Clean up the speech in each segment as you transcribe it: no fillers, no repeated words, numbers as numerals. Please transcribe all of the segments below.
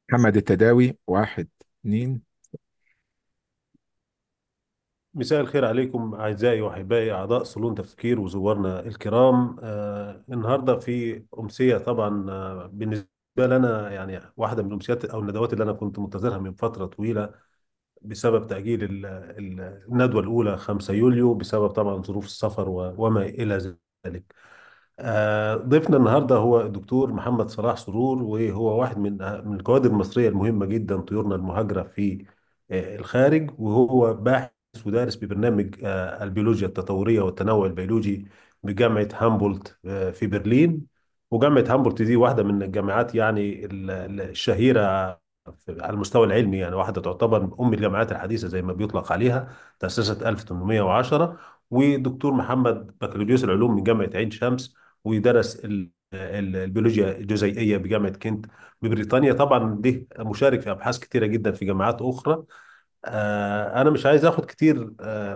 محمد التداوي، واحد اتنين. مساء الخير عليكم أعزائي وأحبائي أعضاء صالون تفكير وزوارنا الكرام. النهاردة في أمسية طبعا، بالنسبة لنا يعني واحدة من الأمسيات أو الندوات اللي أنا كنت منتظرها من فترة طويلة بسبب تأجيل الندوة الأولى 5 يوليو بسبب طبعا ظروف السفر وما إلى ذلك. ضيفنا النهارده هو الدكتور محمد صلاح سرور، وهو واحد من الكوادر المصريه المهمه جدا، طيورنا المهاجره في الخارج، وهو باحث ودارس ببرنامج البيولوجيا التطوريه والتنوع البيولوجي بجامعه هامبولت في برلين. وجامعه هامبولت دي واحده من الجامعات يعني الشهيره على المستوى العلمي، يعني واحده تعتبر ام الجامعات الحديثه زي ما بيطلق عليها. تأسست 1810. ودكتور محمد بكالوريوس العلوم من جامعه عين شمس، ودرس البيولوجيا الجزيئية بجامعة كنت ببريطانيا. طبعا ده مشارك في أبحاث كتيرة جدا في جامعات أخرى. أنا مش عايز أخد كتير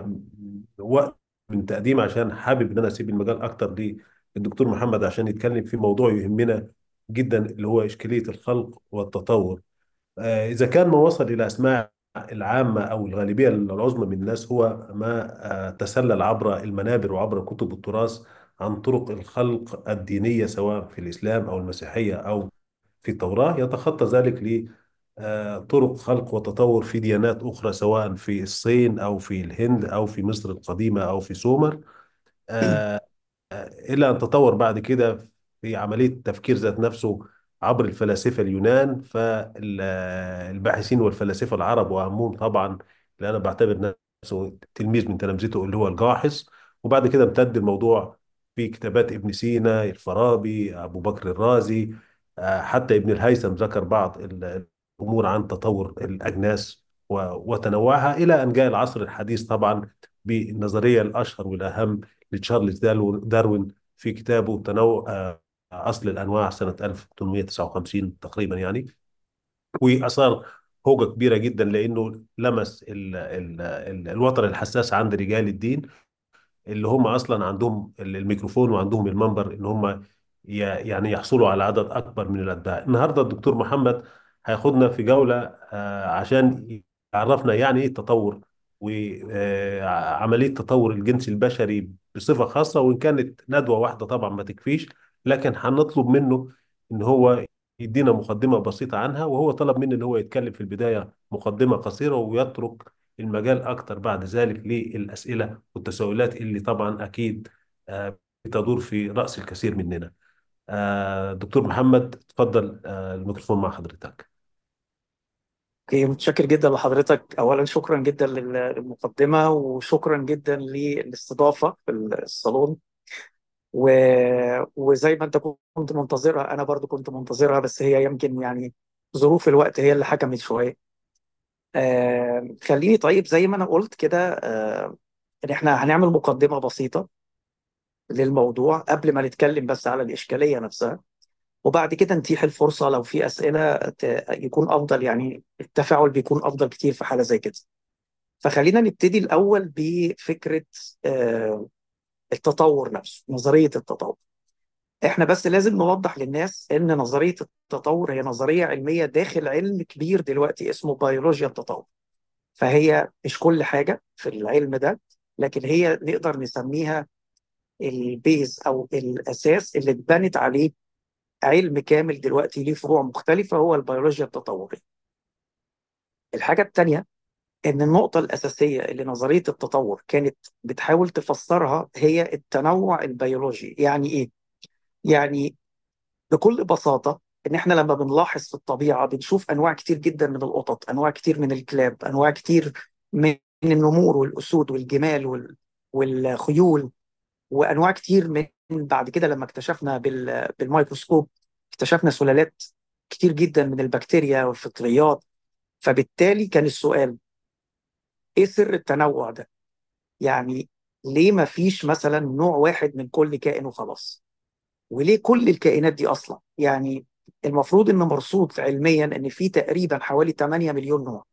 وقت من تقديم، عشان حابب إن أنا أسيب المجال أكتر للدكتور محمد عشان يتكلم في موضوع يهمنا جدا، اللي هو إشكالية الخلق والتطور. إذا كان ما وصل إلى أسماع العامة أو الغالبية العظمى من الناس هو ما تسلل عبر المنابر وعبر كتب التراث عن طرق الخلق الدينية، سواء في الإسلام أو المسيحية أو في التوراة، يتخطى ذلك لطرق خلق وتطور في ديانات أخرى، سواء في الصين أو في الهند أو في مصر القديمة أو في سومر. آه، إلى أن تطور بعد كده في عملية التفكير ذات نفسه عبر الفلاسفة اليونان، فالباحثين والفلاسفة العرب وأهمهم طبعا اللي أنا بعتبر نفسه تلميذ من تلامذته اللي هو الجاحظ. وبعد كده امتد الموضوع في كتابات ابن سينا، الفارابي، أبو بكر الرازي، حتى ابن الهيثم ذكر بعض الأمور عن تطور الأجناس وتنوعها، إلى أن جاء العصر الحديث طبعا بالنظرية الأشهر والأهم لتشارلز داروين في كتابه تنوع أصل الأنواع سنة 1859 تقريبا يعني. وأثار هوجة كبيرة جدا، لأنه لمس الوتر الحساس عند رجال الدين، اللي هم اصلا عندهم الميكروفون وعندهم المنبر ان هم يعني يحصلوا على عدد اكبر من الاتباع. النهارده الدكتور محمد هياخدنا في جوله عشان يعرفنا يعني ايه التطور، وعمليه تطور الجنس البشري بصفه خاصه. وان كانت ندوه واحده طبعا ما تكفيش، لكن هنطلب منه ان هو يدينا مقدمه بسيطه عنها، وهو طلب مني ان هو يتكلم في البدايه مقدمه قصيره، ويترك المجال أكتر بعد ذلك للأسئلة والتساؤلات اللي طبعا أكيد بتدور في رأس الكثير مننا. دكتور محمد اتفضل، الميكروفون مع حضرتك. اوكي، متشكر جدا لحضرتك. اولا شكرا جدا للمقدمه، وشكرا جدا للاستضافه في الصالون. و... وزي ما انت كنت منتظرها انا برضو كنت منتظرها، بس هي يمكن يعني ظروف الوقت هي اللي حكمت شويه. خليني طيب زي ما انا قلت كده، ان احنا هنعمل مقدمه بسيطه للموضوع قبل ما نتكلم بس على الاشكاليه نفسها، وبعد كده نتيح الفرصه لو في اسئله يكون افضل، يعني التفاعل بيكون افضل كتير في حاله زي كده. فخلينا نبتدي الأول بفكرة آه، التطور نفسه، نظرية التطور. احنا بس لازم نوضح للناس ان نظرية التطور هي نظرية علمية داخل علم كبير دلوقتي اسمه بيولوجيا التطور. فهي مش كل حاجة في العلم ده، لكن هي نقدر نسميها البيز أو الأساس اللي اتبنت عليه علم كامل دلوقتي ليه فروع مختلفة، هو البيولوجيا التطورية. الحاجة التانية ان النقطة الأساسية اللي نظرية التطور كانت بتحاول تفسرها هي التنوع البيولوجي. يعني إيه؟ يعني بكل بساطة إن إحنا لما بنلاحظ في الطبيعة بنشوف أنواع كتير جدا من القطط، أنواع كتير من الكلاب، أنواع كتير من النمور والأسود والجمال والخيول، وأنواع كتير من بعد كده لما اكتشفنا بالميكروسكوب اكتشفنا سلالات كتير جدا من البكتيريا والفطريات. فبالتالي كان السؤال: إيه سر التنوع ده؟ يعني ليه ما فيش مثلا نوع واحد من كل كائن وخلاص؟ وليه كل الكائنات دي اصلا؟ يعني المفروض ان مرصود علميا ان في تقريبا حوالي 8 مليون نوع.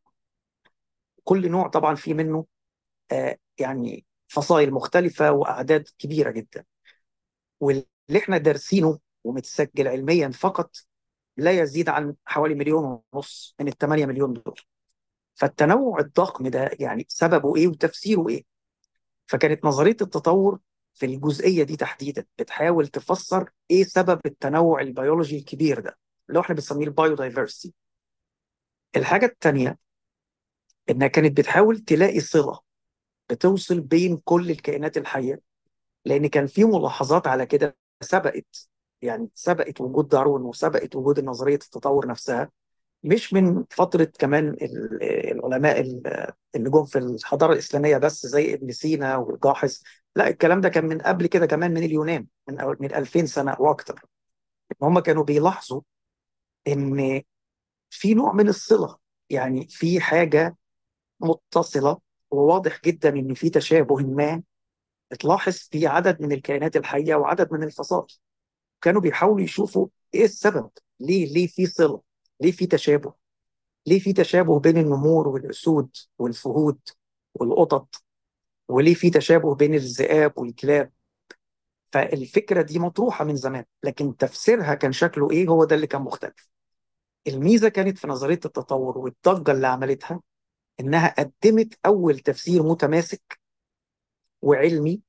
كل نوع طبعا في منه يعني فصائل مختلفة واعداد كبيرة جدا. واللي احنا دارسينه ومتسجل علميا فقط لا يزيد عن حوالي 1.5 مليون من ال 8 مليون دول. فالتنوع الضخم ده يعني سببه ايه وتفسيره ايه؟ فكانت نظريه التطور في الجزئيه دي تحديدا بتحاول تفسر ايه سبب التنوع البيولوجي الكبير ده اللي هو احنا بنسميه البايودايفرستي. الحاجه الثانيه انها كانت بتحاول تلاقي صله بتوصل بين كل الكائنات الحيه، لان كان في ملاحظات على كده سبقت، يعني سبقت وجود داروين وسبقت وجود نظريه التطور نفسها. مش من فتره كمان العلماء اللي جم في الحضاره الاسلاميه بس زي ابن سينا والجاحظ. لا، الكلام ده كان من قبل كده كمان من اليونان من 2000 سنه واكثر. هم كانوا بيلاحظوا ان في نوع من الصله، يعني في حاجه متصله، وواضح جدا ان في تشابه ما اتلاحظ في عدد من الكائنات الحيه وعدد من الفصائل. كانوا بيحاولوا يشوفوا ايه السبب، ليه في صله، ليه في تشابه، ليه في تشابه بين النمور والاسود والفهود والقطط، وليه في تشابه بين الذئاب والكلاب. فالفكره دي مطروحه من زمان، لكن تفسيرها كان شكله ايه هو ده اللي كان مختلف. الميزه كانت في نظريه التطور والضجه اللي عملتها انها قدمت اول تفسير متماسك وعلمي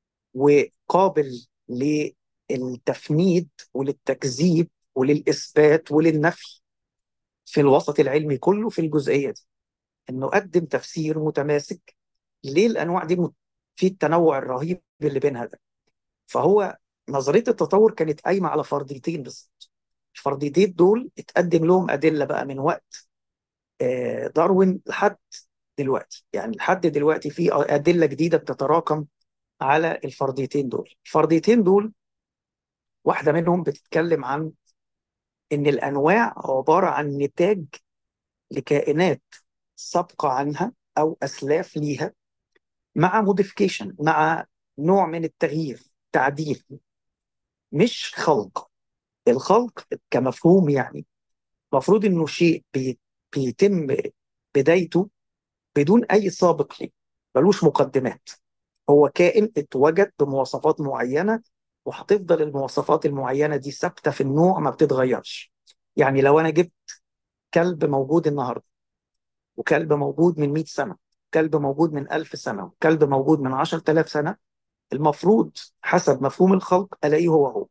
وقابل للتفنيد وللتكذيب وللاثبات وللنفي في الوسط العلمي كله في الجزئيه دي. انه قدم تفسير متماسك ليه الانواع دي في التنوع الرهيب اللي بينها ده. فهو نظريه التطور كانت قايمه على فرضيتين بس. الفرضيتين دول اتقدم لهم ادله بقى من وقت داروين لحد دلوقتي، يعني لحد دلوقتي في ادله جديده بتتراكم على الفرضيتين دول. الفرضيتين دول واحده منهم بتتكلم عن ان الانواع عباره عن نتاج لكائنات سابقه عنها او اسلاف ليها، مع موديفيكيشن، مع نوع من التغيير، تعديل، مش خلق. الخلق كمفهوم يعني المفروض انه شيء بيتم بدايته بدون اي سابق ليه، ملوش مقدمات. هو كائن اتوجد بمواصفات معينه، وهتفضل المواصفات المعينه دي ثابته في النوع ما بتتغيرش. يعني لو انا جبت كلب موجود النهارده، وكلب موجود من 100 سنه، كلب موجود من 1000 سنه، وكلب موجود من 10,000 سنه، المفروض حسب مفهوم الخلق الاقيه هو هو.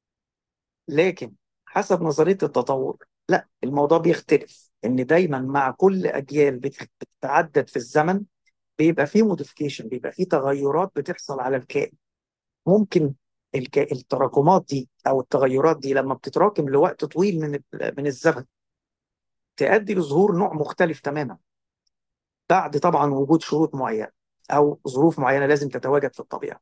لكن حسب نظريه التطور لا، الموضوع بيختلف، ان دايما مع كل اجيال بتتعدد في الزمن بيبقى فيه موديفيكيشن، بيبقى فيه تغيرات بتحصل على الكائن. ممكن التراكمات دي او التغيرات دي لما بتتراكم لوقت طويل من الزمن تؤدي لظهور نوع مختلف تماما، بعد طبعا وجود شروط معينه او ظروف معينه لازم تتواجد في الطبيعه.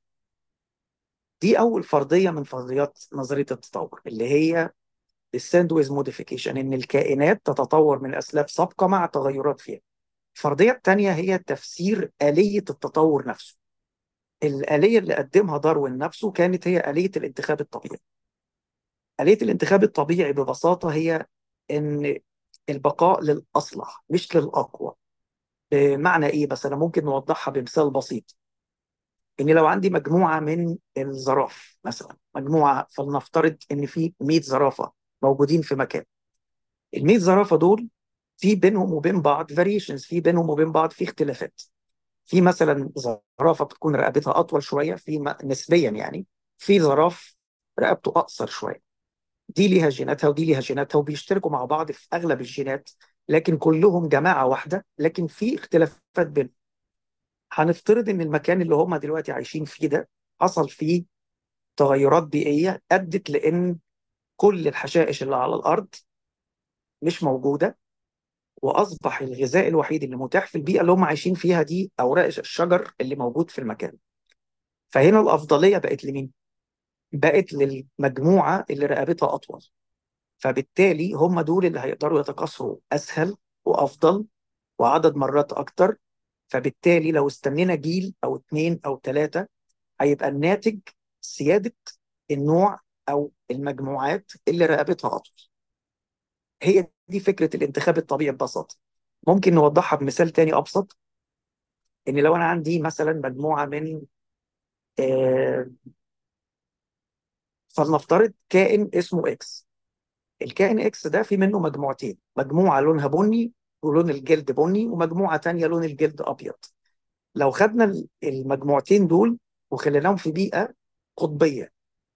دي اول فرضيه من فرضيات نظريه التطور، اللي هي descent with modification، ان الكائنات تتطور من اسلاف سابقه مع تغيرات فيها. الفرضيه الثانيه هي تفسير اليه التطور نفسه. الاليه اللي قدمها داروين نفسه كانت هي اليه الانتخاب الطبيعي. آلية الانتخاب الطبيعي ببساطة هي إن البقاء للأصلح مش للأقوى. بمعنى إيه؟ بس أنا ممكن نوضحها بمثال بسيط. إن لو عندي مجموعة من الزراف مثلا، مجموعة فلنفترض إن في 100 زرافة موجودين في مكان. ال 100 زرافة دول في بينهم وبين بعض فاريشنز، في بينهم وبين بعض في اختلافات. في مثلا زرافة بتكون رقبتها أطول شوية نسبيا يعني، في زراف رقبته أقصر شوية. دي ليها جيناتها ودي ليها جيناتها وبيشتركوا مع بعض في اغلب الجينات، لكن كلهم جماعه واحده، لكن في اختلافات بينهم. هنفترض ان المكان اللي هم دلوقتي عايشين فيه ده حصل فيه تغيرات بيئيه ادت لان كل الحشائش اللي على الارض مش موجوده، واصبح الغذاء الوحيد اللي متاح في البيئه اللي هم عايشين فيها دي اوراق الشجر اللي موجود في المكان. فهنا الافضليه بقت لمين؟ بقت للمجموعه اللي رقبتها اطول. فبالتالي هم دول اللي هيقدروا يتكاثروا اسهل وافضل وعدد مرات اكتر. فبالتالي لو استنينا جيل او اتنين او تلاته هيبقى الناتج سياده النوع او المجموعات اللي رقبتها اطول. هي دي فكره الانتخاب الطبيعي ببساطه. ممكن نوضحها بمثال تاني ابسط. ان لو انا عندي مثلا مجموعه من آه، فلنفترض كائن اسمه اكس. الكائن اكس ده في منه مجموعتين، مجموعه لونها بني ولون الجلد بني، ومجموعه تانية لون الجلد ابيض. لو خدنا المجموعتين دول وخليناهم في بيئه قطبيه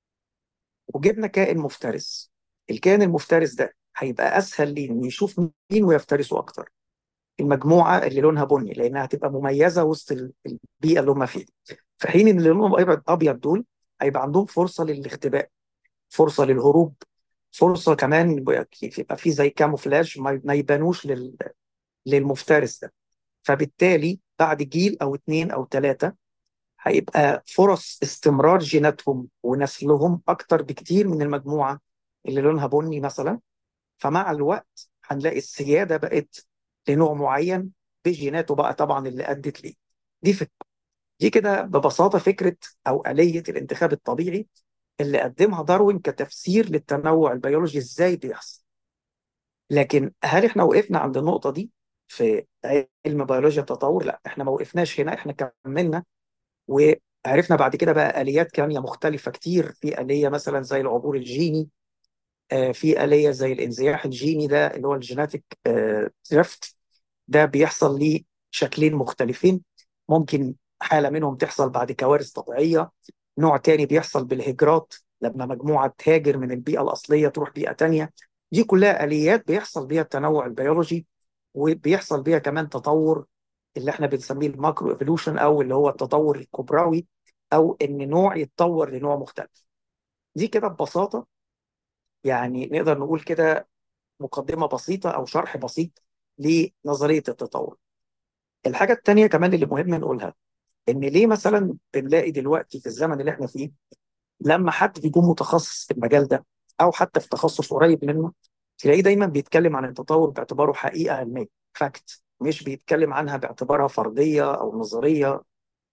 وجبنا كائن مفترس، الكائن المفترس ده هيبقى اسهل ليه انه يشوف مين ويفترسه اكتر؟ المجموعه اللي لونها بني، لانها هتبقى مميزه وسط البيئه اللي هم فيها. في حين ان اللي لونهم ابيض دول هيبقى عندهم فرصه للاختباء، فرصه للهروب، فرصه كمان يبقى في زي كاموفلاج ما يبانوش للمفترس ده. فبالتالي بعد جيل او اتنين او تلاته هيبقى فرص استمرار جيناتهم ونسلهم اكتر بكتير من المجموعه اللي لونها بني مثلا. فمع الوقت هنلاقي السياده بقت لنوع معين بجيناته بقى طبعا اللي ادت ليه. دي فكره، دي كده ببساطه فكره او اليه الانتخاب الطبيعي اللي قدمها داروين كتفسير للتنوع البيولوجي ازاي بيحصل. لكن هل احنا وقفنا عند النقطه دي في علم بيولوجيا التطور؟ لا، احنا ما وقفناش هنا، احنا كملنا وعرفنا بعد كده بقى آليات تانية مختلفة كتير. في آلية مثلا زي العبور الجيني، في آلية زي الانزياح الجيني ده اللي هو الجيناتيك دريفت، ده بيحصل ليه شكلين مختلفين. ممكن حالة منهم تحصل بعد كوارث طبيعية، نوع تاني بيحصل بالهجرات لما مجموعة تهاجر من البيئة الأصلية تروح بيئة تانية. دي كلها آليات بيحصل بيها التنوع البيولوجي، وبيحصل بيها كمان تطور اللي احنا بنسميه الماكرو ايفولوشن، او اللي هو التطور الكبروي، او ان نوع يتطور لنوع مختلف. دي كده ببساطة يعني نقدر نقول كده مقدمة بسيطة او شرح بسيط لنظرية التطور. الحاجة التانية كمان اللي مهم نقولها، ان ليه مثلا بنلاقي دلوقتي في الزمن اللي احنا فيه لما حد بيكون متخصص في المجال ده او حتى في تخصص قريب منه، تلاقيه دايما بيتكلم عن التطور باعتباره حقيقة علمية، فاكت، مش بيتكلم عنها باعتبارها فرضية او نظرية.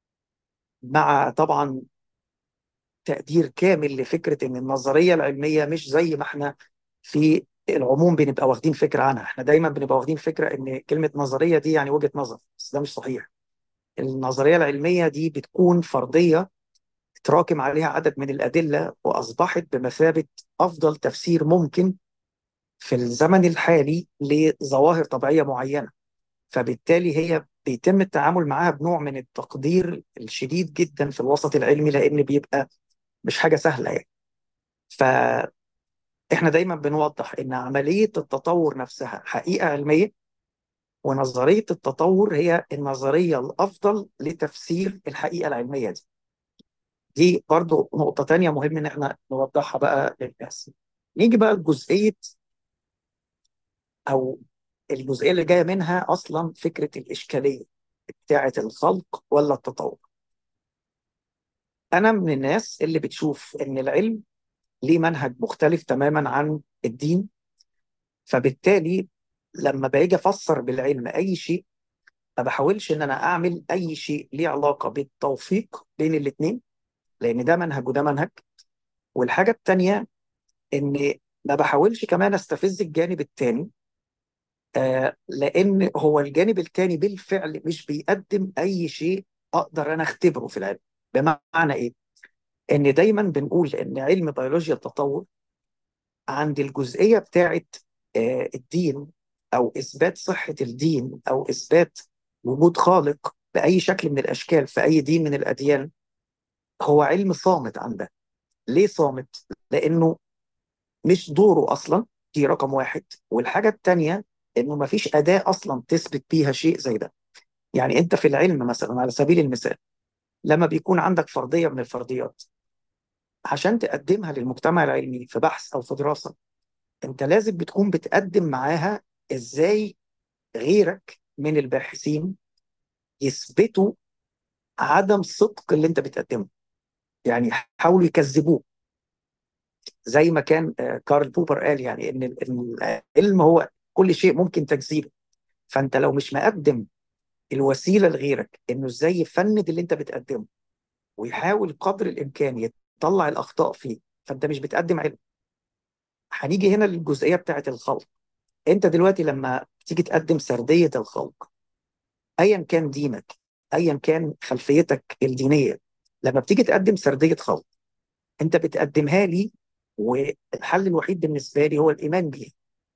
مع طبعا تقدير كامل لفكرة ان النظرية العلمية مش زي ما احنا في العموم بنبقى واخدين فكرة عنها. احنا دايما بنبقى واخدين فكرة ان كلمة نظرية دي يعني وجهة نظر، بس ده مش صحيح. النظرية العلمية دي بتكون فرضية تراكم عليها عدد من الأدلة وأصبحت بمثابة أفضل تفسير ممكن في الزمن الحالي لظواهر طبيعية معينة. فبالتالي هي بيتم التعامل معاها بنوع من التقدير الشديد جدا في الوسط العلمي، لأن بيبقى مش حاجة سهلة يعني. فإحنا دايما بنوضح إن عملية التطور نفسها حقيقة علمية، ونظرية التطور هي النظرية الأفضل لتفسير الحقيقة العلمية دي. دي برضو نقطة تانية مهم إن إحنا نوضحها بقى للناس. نيجي بقى لجزئية أو الجزئية اللي جاية منها أصلا فكرة الإشكالية بتاعة الخلق ولا التطور. أنا من الناس اللي بتشوف إن العلم ليه منهج مختلف تماما عن الدين. فبالتالي لما باجي أفسر بالعلم أي شيء، ما بحاولش إن أنا أعمل أي شيء ليه علاقة بالتوفيق بين الاتنين، لأن ده منهج وده منهج. والحاجة التانية ان ما بحاولش كمان استفز الجانب التاني، لان هو الجانب التاني بالفعل مش بيقدم اي شيء اقدر انا اختبره في العلم. بمعنى ايه؟ ان دايما بنقول ان علم بيولوجيا التطور عند الجزئيه بتاعت الدين، او اثبات صحه الدين، او اثبات وجود خالق باي شكل من الاشكال في اي دين من الاديان، هو علم صامت عن ده. ليه صامت؟ لانه مش دوره اصلا، دي رقم واحد. والحاجه الثانيه انه ما فيش اداه اصلا تثبت بيها شيء زي ده. يعني انت في العلم مثلا على سبيل المثال، لما بيكون عندك فرضيه من الفرضيات عشان تقدمها للمجتمع العلمي في بحث او في دراسه، انت لازم بتكون بتقدم معاها ازاي غيرك من الباحثين يثبتوا عدم صدق اللي انت بتقدمه، يعني يحاولوا يكذبوه. زي ما كان كارل بوبر قال يعني إن العلم هو كل شيء ممكن تكذيبه. فانت لو مش مقدم الوسيله لغيرك انه ازاي يفند اللي انت بتقدمه ويحاول قدر الامكان يطلع الاخطاء فيه، فانت مش بتقدم علم. هنيجي هنا للجزئيه بتاعت الخلق. انت دلوقتي لما تيجي تقدم سرديه الخلق، ايا كان دينك، ايا كان خلفيتك الدينيه، لما بتيجي تقدم سرديه خلق انت بتقدمها لي والحل الوحيد بالنسبه لي هو الايمان بيها.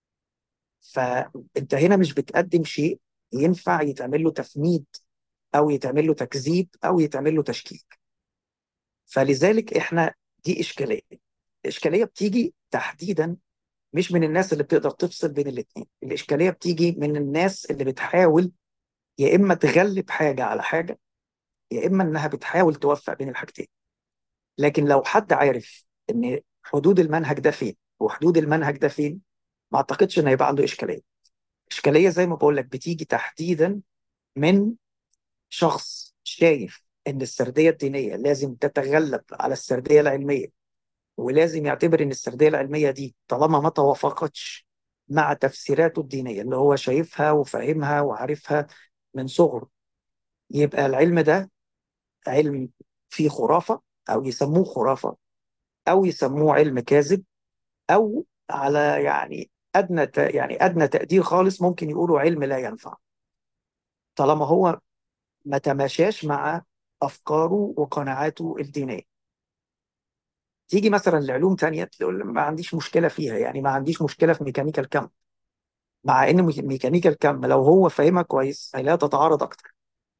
فانت هنا مش بتقدم شيء ينفع يتعمل له تفنيد او يتعمل له تكذيب او يتعمل له تشكيك. فلذلك احنا دي اشكاليه. الاشكاليه بتيجي تحديدا مش من الناس اللي بتقدر تفصل بين الاثنين، الاشكاليه بتيجي من الناس اللي بتحاول يا اما تغلب حاجه على حاجه، يا اما انها بتحاول توفق بين الحاجتين. لكن لو حد عارف ان حدود المنهج ده فين وحدود المنهج ده فين، ما اعتقدش ان هيبقى عنده اشكاليه. اشكاليه زي ما بقول لك بتيجي تحديدا من شخص شايف ان السرديه الدينيه لازم تتغلب على السرديه العلميه، ولازم يعتبر ان السرديه العلميه دي طالما ما توافقتش مع تفسيراته الدينيه اللي هو شايفها وفاهمها وعارفها من صغره، يبقى العلم ده علم فيه خرافه، او يسموه خرافه، او يسموه علم كاذب، او على يعني ادنى تقدير خالص ممكن يقولوا علم لا ينفع، طالما هو ما تماشاش مع افكاره وقناعاته الدينيه. تيجي مثلا لعلوم تانية تقول ما عنديش مشكله فيها، يعني ما عنديش مشكله في ميكانيكا الكم، مع ان ميكانيكا الكم لو هو فاهمها كويس هيلاقيها تتعارض اكتر.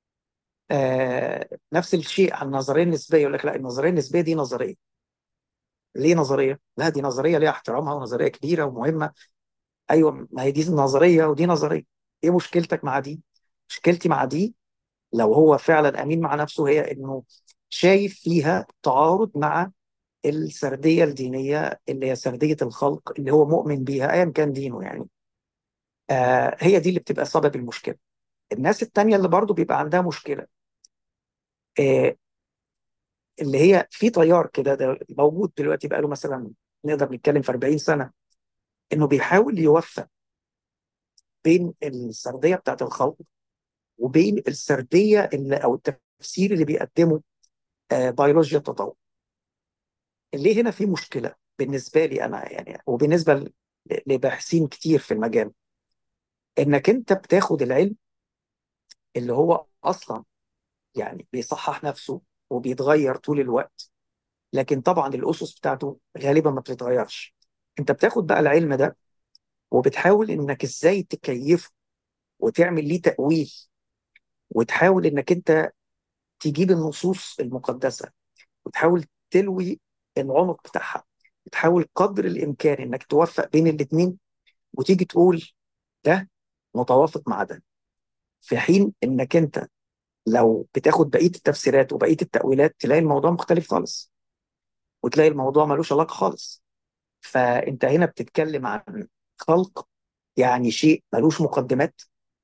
نفس الشيء عن النظريه النسبيه، يقول لك لا النظريه النسبيه دي نظريه. ليه نظريه؟ لا دي نظريه ليها احترامها ونظريه كبيره ومهمه. ايوه ما هي دي نظريه ودي نظريه. ايه مشكلتك مع دي؟ مشكلتي مع دي لو هو فعلا امين مع نفسه هي انه شايف فيها تعارض مع السرديه الدينيه اللي هي سرديه الخلق اللي هو مؤمن بيها ايا كان دينه يعني. هي دي اللي بتبقى سبب المشكله. الناس التانية اللي برضو بيبقى عندها مشكله، آه اللي هي في تيار كده ده موجود دلوقتي بقاله مثلا نقدر نتكلم في 40 سنه، انه بيحاول يوفق بين السرديه بتاعت الخلق وبين السرديه اللي او التفسير اللي بيقدمه بيولوجيا التطور. اللي هنا في مشكله بالنسبه لي انا يعني وبالنسبه لباحثين كتير في المجال، انك انت بتاخد العلم اللي هو اصلا يعني بيصحح نفسه وبيتغير طول الوقت، لكن طبعا الاسس بتاعته غالبا ما بتتغيرش. انت بتاخد بقى العلم ده وبتحاول انك ازاي تكيفه وتعمل ليه تأويل، وتحاول انك انت تجيب النصوص المقدسة وتحاول تلوي العنق بتاعها، وتحاول قدر الامكان انك توفق بين الاثنين، وتيجي تقول ده متوافق مع ده. في حين انك انت لو بتاخد بقيه التفسيرات وبقيه التاويلات تلاقي الموضوع مختلف خالص، وتلاقي الموضوع ملوش علاقه خالص. فانت هنا بتتكلم عن خلق، يعني شيء ملوش مقدمات،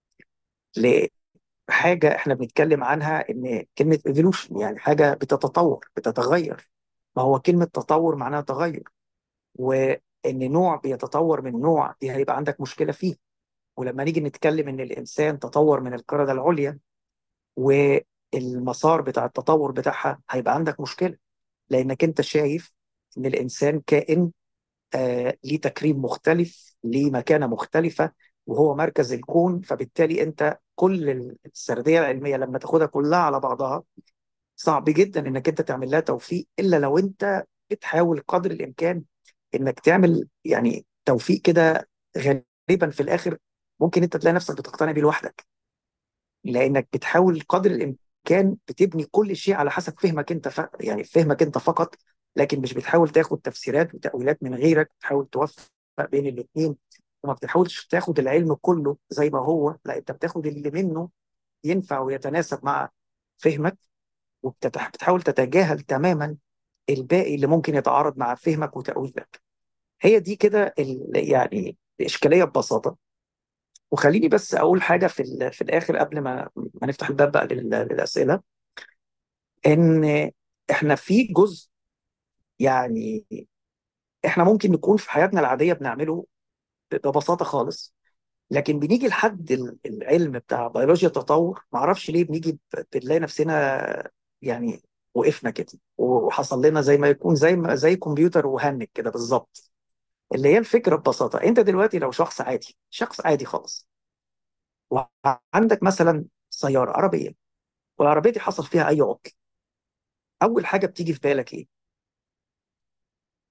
لحاجه احنا بنتكلم عنها ان كلمه ايفولوشن يعني حاجه بتتطور بتتغير. ما هو كلمه تطور معناها تغير، وان نوع بيتطور من نوع دي هيبقى عندك مشكله فيه. ولما نيجي نتكلم ان الانسان تطور من القردة العليا والمسار بتاع التطور بتاعها هيبقى عندك مشكلة، لانك انت شايف ان الانسان كائن ليه تكريم مختلف، ليه مكانة مختلفة، وهو مركز الكون. فبالتالي انت كل السردية العلمية لما تاخدها كلها على بعضها صعب جدا انك انت تعمل لها توفيق، الا لو انت بتحاول قدر الامكان انك تعمل يعني توفيق كده. غالبا في الاخر ممكن انت تلاقي نفسك بتقتنع بيه لوحدك، لانك بتحاول قدر الامكان بتبني كل شيء على حسب فهمك انت يعني فهمك انت فقط، لكن مش بتحاول تاخد تفسيرات وتأويلات من غيرك، بتحاول توفق بين الاثنين. وما بتحاولش تاخد العلم كله زي ما هو، لا انت بتاخد اللي منه ينفع ويتناسب مع فهمك، وبتحاول تتجاهل تماما الباقي اللي ممكن يتعارض مع فهمك وتأويلك. هي دي كده يعني الإشكالية ببساطة. وخليني بس أقول حاجة في الآخر قبل ما نفتح الباب بقى للأسئلة، إن إحنا في جزء يعني إحنا ممكن نكون في حياتنا العادية بنعمله ببساطة خالص، لكن بنيجي لحد العلم بتاع بيولوجيا التطور معرفش ليه بنيجي بنلاقي نفسنا يعني وقفنا كده وحصل لنا زي ما يكون زي كمبيوتر وهنج كده بالظبط. اللي هي الفكرة ببساطة، انت دلوقتي لو شخص عادي، شخص عادي خالص، وعندك مثلا سيارة عربية، والعربية دي حصل فيها أي عطل، أول حاجة بتيجي في بالك إيه؟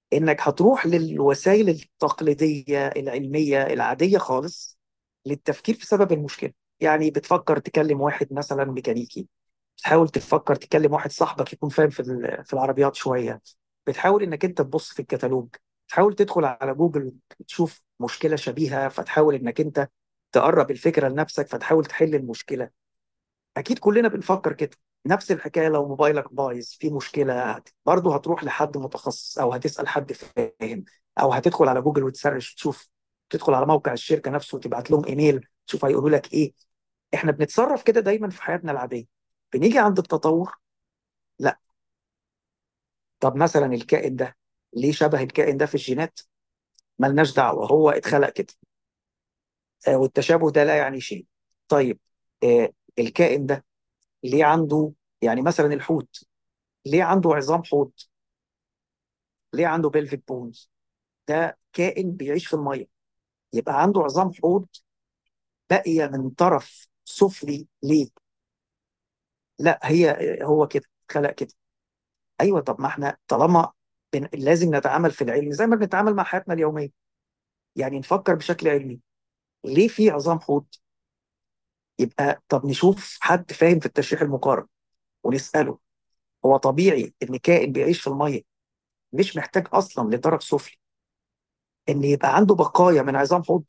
انك هتروح للوسائل التقليديه العلميه العاديه خالص للتفكير في سبب المشكله. يعني بتفكر تكلم واحد مثلا ميكانيكي، بتحاول تفكر تكلم واحد صاحبك يكون فاهم في العربيات شويه، بتحاول انك انت تبص في الكتالوج، تحاول تدخل على جوجل تشوف مشكله شبيهه، فتحاول انك انت تقرب الفكره لنفسك فتحاول تحل المشكله. اكيد كلنا بنفكر كده. نفس الحكايه لو موبايلك بايظ في مشكله، برضه هتروح لحد متخصص او هتسال حد فاهم، او هتدخل على جوجل وتسرش تشوف، تدخل على موقع الشركه نفسه وتبعت لهم ايميل تشوف هيقولوا لك ايه. احنا بنتصرف كده دايما في حياتنا العاديه. بنيجي عند التطور، لا. طب مثلا الكائن ده ليه شبه الكائن ده في الجينات؟ ملناش دعوه، هو اتخلق كده. والتشابه ده لا يعني شيء. طيب، الكائن ده ليه عنده، يعني مثلا الحوت ليه عنده عظام حوض؟ ليه عنده بلفيك بونز؟ ده كائن بيعيش في الميه، يبقى عنده عظام حوض باقيه من طرف سفلي ليه؟ لا، هو كده خلق كده. ايوه، طب ما احنا طالما لازم نتعامل في العلم زي ما بنتعامل مع حياتنا اليوميه، يعني نفكر بشكل علمي. ليه في عظام حوض؟ يبقى طب نشوف حد فاهم في التشريح المقارن ونساله. هو طبيعي ان كائن بيعيش في الميه مش محتاج اصلا لطرف سفلي ان يبقى عنده بقايا من عظام حوض؟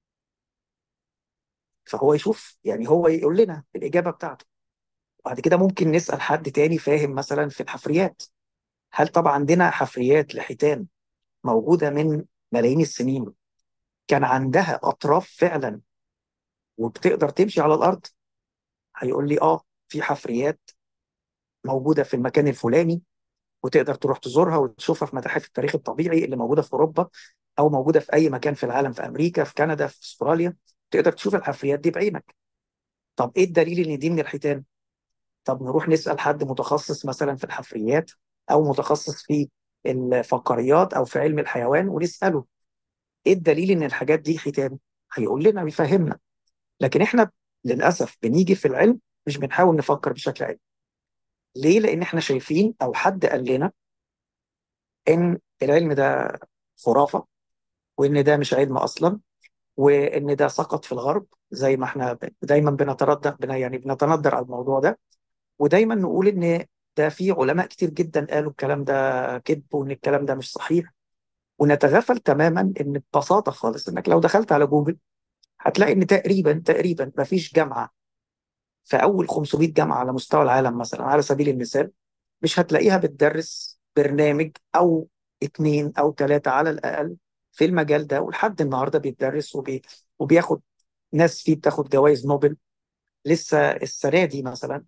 فهو يشوف، يعني هو يقول لنا الإجابة بتاعته. بعد كده ممكن نسأل حد تاني فاهم مثلا في الحفريات. هل طبعا عندنا حفريات لحيتان موجودة من ملايين السنين كان عندها أطراف فعلا وبتقدر تمشي على الأرض؟ هيقول لي في حفريات موجودة في المكان الفلاني، وتقدر تروح تزورها وتشوفها في متاحف التاريخ الطبيعي اللي موجودة في أوروبا، أو موجودة في أي مكان في العالم، في أمريكا، في كندا، في أستراليا. تقدر تشوف الحفريات دي بعينك. طب إيه الدليل إن دي من الحيتان؟ طب نروح نسأل حد متخصص مثلا في الحفريات، أو متخصص في الفقاريات أو في علم الحيوان ونسأله إيه الدليل إن الحاجات دي حيتان؟ هيقول لنا ويفهمنا. لكن إحنا للأسف بنيجي في العلم مش بنحاول نفكر بشكل علمي. ليه؟ لأن إحنا شايفين أو حد قال لنا إن العلم ده خرافة، وإن ده مش علم أصلا، وإن ده سقط في الغرب، زي ما إحنا دايما بنتردد يعني بنتندر على الموضوع ده. ودايما نقول ان ده في علماء كتير جدا قالوا الكلام ده كذب وان الكلام ده مش صحيح، ونتغافل تماما ان ببساطه خالص انك لو دخلت على جوجل هتلاقي ان تقريبا ما فيش جامعه في اول 500 جامعه على مستوى العالم مثلا على سبيل المثال مش هتلاقيها بتدرس برنامج او اتنين او تلاته على الاقل في المجال ده، ولحد النهارده بيتدرس وبياخد ناس فيه بتاخد جوائز نوبل. لسه السنه دي مثلا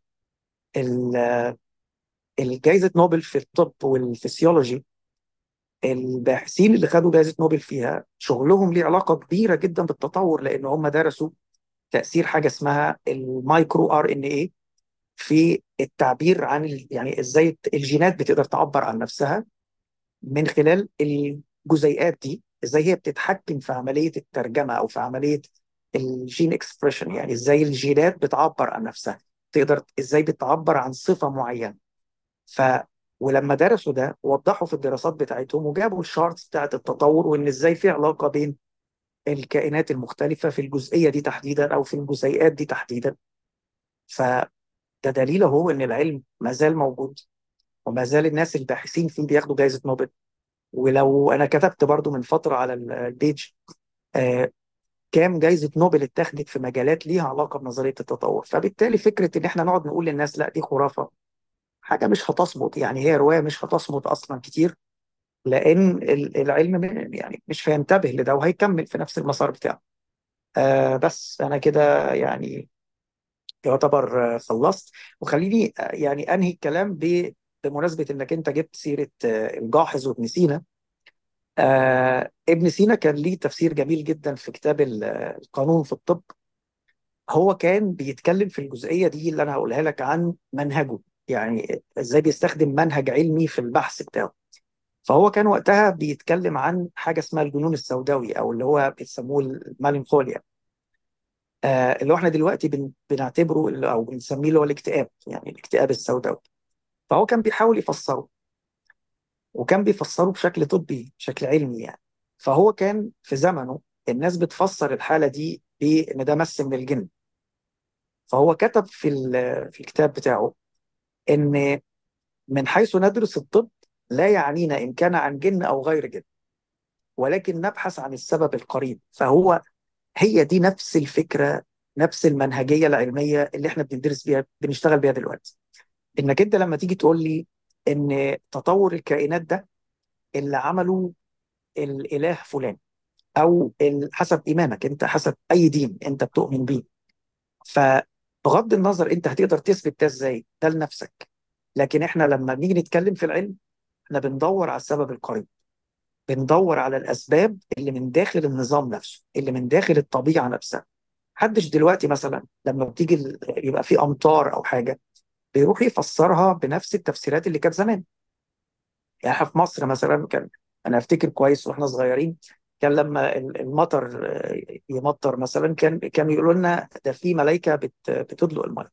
الجائزة نوبل في الطب والفسيولوجي، الباحثين اللي خدوا جائزة نوبل فيها شغلهم ليه علاقة كبيرة جدا بالتطور، لأن هم درسوا تأثير حاجة اسمها المايكرو ار ان ايه في التعبير عن يعني ازاي الجينات بتقدر تعبر عن نفسها من خلال الجزيئات دي، ازاي هي بتتحكم في عملية الترجمة او في عملية الجين اكسبريشن، يعني ازاي الجينات بتعبر عن نفسها، تقدر ازاي بتعبر عن صفة معينة. ف ولما درسوا ده وضحوا في الدراسات بتاعتهم وجابوا الشارتس بتاعت التطور وان ازاي في علاقه بين الكائنات المختلفه في الجزئيه دي تحديدا او في الجزيئات دي تحديدا. فده دليل هو ان العلم ما زال موجود، وما زال الناس الباحثين فيه بياخدوا جائزه نوبل. ولو انا كتبت برضو من فتره على البيج آه كام جائزه نوبل اتخذت في مجالات ليها علاقه بنظريه التطور. فبالتالي فكره ان احنا نقعد نقول للناس لا دي خرافه، حاجه مش هتصمت، يعني هي روايه مش هتصمت اصلا كتير، لان العلم يعني مش هينتبه لده وهيكمل في نفس المسار بتاعه. بس انا كده يعني يعتبر خلصت. وخليني يعني انهي الكلام بمناسبه انك انت جبت سيره الجاحظ وابن سينا. ابن سينا كان ليه تفسير جميل جدا في كتاب القانون في الطب. هو كان بيتكلم في الجزئيه دي اللي انا هقولها لك عن منهجه، يعني ازاي بيستخدم منهج علمي في البحث بتاعه. فهو كان وقتها بيتكلم عن حاجه اسمها الجنون السوداوي، او اللي هو بيسموه المالنكوليا، اللي هو احنا دلوقتي بنعتبره او بنسميه اللي هو الاكتئاب، يعني الاكتئاب السوداوي. فهو كان بيحاول يفسره. وكان بيفسره بشكل طبي، بشكل علمي يعني. فهو كان في زمنه الناس بتفسر الحالة دي بإن ده مس من الجن. فهو كتب في الكتاب بتاعه إن من حيث ندرس الطب لا يعنينا إن كان عن جن أو غير جن، ولكن نبحث عن السبب القريب. هي دي نفس الفكرة، نفس المنهجية العلمية اللي احنا بندرس بيها، بنشتغل بيها دلوقتي. انك انت لما تيجي تقول لي ان تطور الكائنات ده اللي عمله الاله فلان، او حسب ايمانك انت، حسب اي دين انت بتؤمن بيه، فبغض النظر انت هتقدر تثبت ده ازاي، ده لنفسك. لكن احنا لما بنيجي نتكلم في العلم، احنا بندور على السبب القريب، بندور على الاسباب اللي من داخل النظام نفسه، اللي من داخل الطبيعه نفسها. محدش دلوقتي مثلا لما بتيجي يبقى في امطار او حاجه بيروح يفسرها بنفس التفسيرات اللي كانت زمان. يعني احنا في مصر مثلا كان، انا افتكر كويس واحنا صغيرين، كان لما المطر يمطر مثلا، كانوا يقولوا لنا ده في ملائكه بتدلق الميه.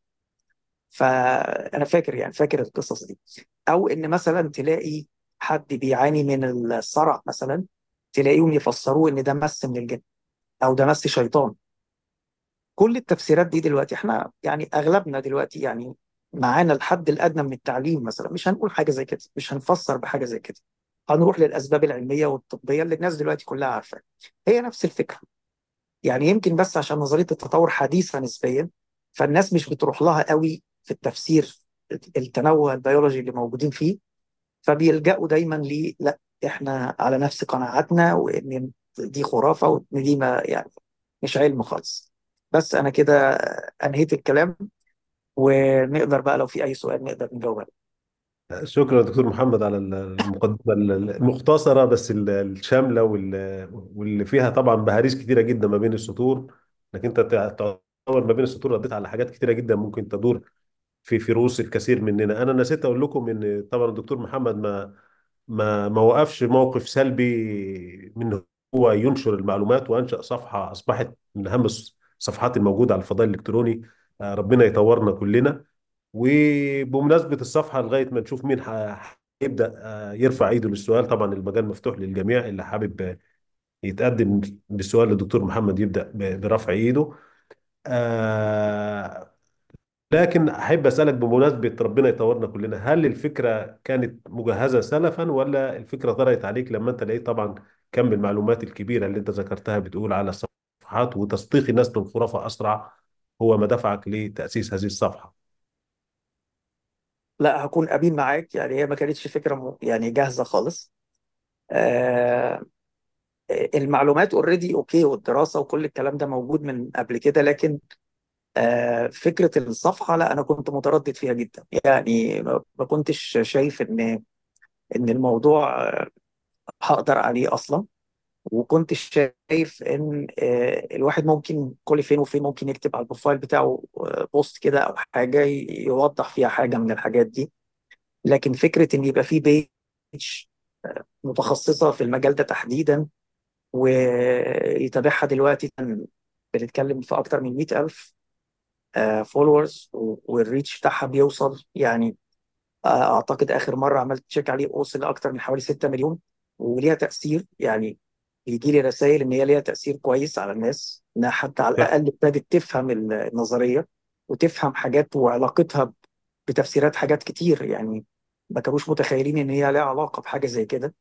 فانا فاكر، يعني فاكر القصص دي. او ان مثلا تلاقي حد بيعاني من الصرع مثلا، تلاقيهم يفسروه ان ده مس من الجن، او ده مس شيطان. كل التفسيرات دي دلوقتي احنا يعني اغلبنا دلوقتي يعني معانا الحد الادنى من التعليم مثلا، مش هنقول حاجه زي كده، مش هنفسر بحاجه زي كده. هنروح للاسباب العلميه والطبيه اللي الناس دلوقتي كلها عارفاها. هي نفس الفكره. يعني يمكن بس عشان نظريه التطور حديثه نسبيا، فالناس مش بتروح لها قوي في التفسير التنوع البيولوجي اللي موجودين فيه، فبيلجأوا دايما لا، احنا على نفس قناعاتنا، وان دي خرافه، وان دي ما يعني مش علم خالص. بس انا كده انهيت الكلام، ونقدر بقى لو في اي سؤال نقدر نجاوب عليه. شكرا دكتور محمد على المقدمة المختصرة بس الشاملة واللي فيها طبعا بهاريس كتيرة جدا ما بين السطور. انك انت تعتبر ما بين السطور رديت على حاجات كتيرة جدا ممكن تدور في رؤوس الكثير مننا. انا نسيت اقول لكم ان طبعا الدكتور محمد ما وقفش موقف سلبي من هو ينشر المعلومات، وانشأ صفحة اصبحت من اهم الصفحات الموجودة على الفضاء الالكتروني. ربنا يطورنا كلنا. وبمناسبة الصفحة لغاية ما نشوف مين هيبدأ يرفع ايده للسؤال، طبعا المجال مفتوح للجميع. اللي حابب يتقدم بالسؤال للدكتور محمد يبدأ برفع ايده. آه، لكن أحب أسألك بمناسبة ربنا يطورنا كلنا، هل الفكرة كانت مجهزة سلفا، ولا الفكرة طرأت عليك لما أنت لقيت طبعا كم المعلومات الكبيرة اللي أنت ذكرتها بتقول على الصفحات، وتصديق الناس للخرافة أسرع هو ما دفعك لتأسيس هذه الصفحة؟ لا، هكون امين معاك، يعني هي ما كانتش فكره يعني جاهزه خالص. آه المعلومات اوريدي اوكي، والدراسه وكل الكلام ده موجود من قبل كده، لكن فكره الصفحه لا، انا كنت متردد فيها جدا. يعني ما كنتش شايف ان الموضوع هقدر عليه اصلا. وكنت شايف ان الواحد ممكن كل فين وفين ممكن يكتب على البروفايل بتاعه بوست كده او حاجه يوضح فيها حاجه من الحاجات دي. لكن فكره ان يبقى في بيج متخصصه في المجال ده تحديدا ويتابعها دلوقتي، بنتكلم في اكتر من 100,000 فولورز، والريتش بتاعها بيوصل يعني اعتقد اخر مره عملت تشيك عليه وصل لاكتر من حوالي 6 مليون. وليها تاثير يعني، بيجي لي رسائل ان هي ليها تاثير كويس على الناس، انها حتى على الاقل ابتدت تفهم النظريه، وتفهم حاجات وعلاقتها بتفسيرات حاجات كتير يعني. ما كانوش متخيلين ان هي لها علاقه بحاجه زي كده.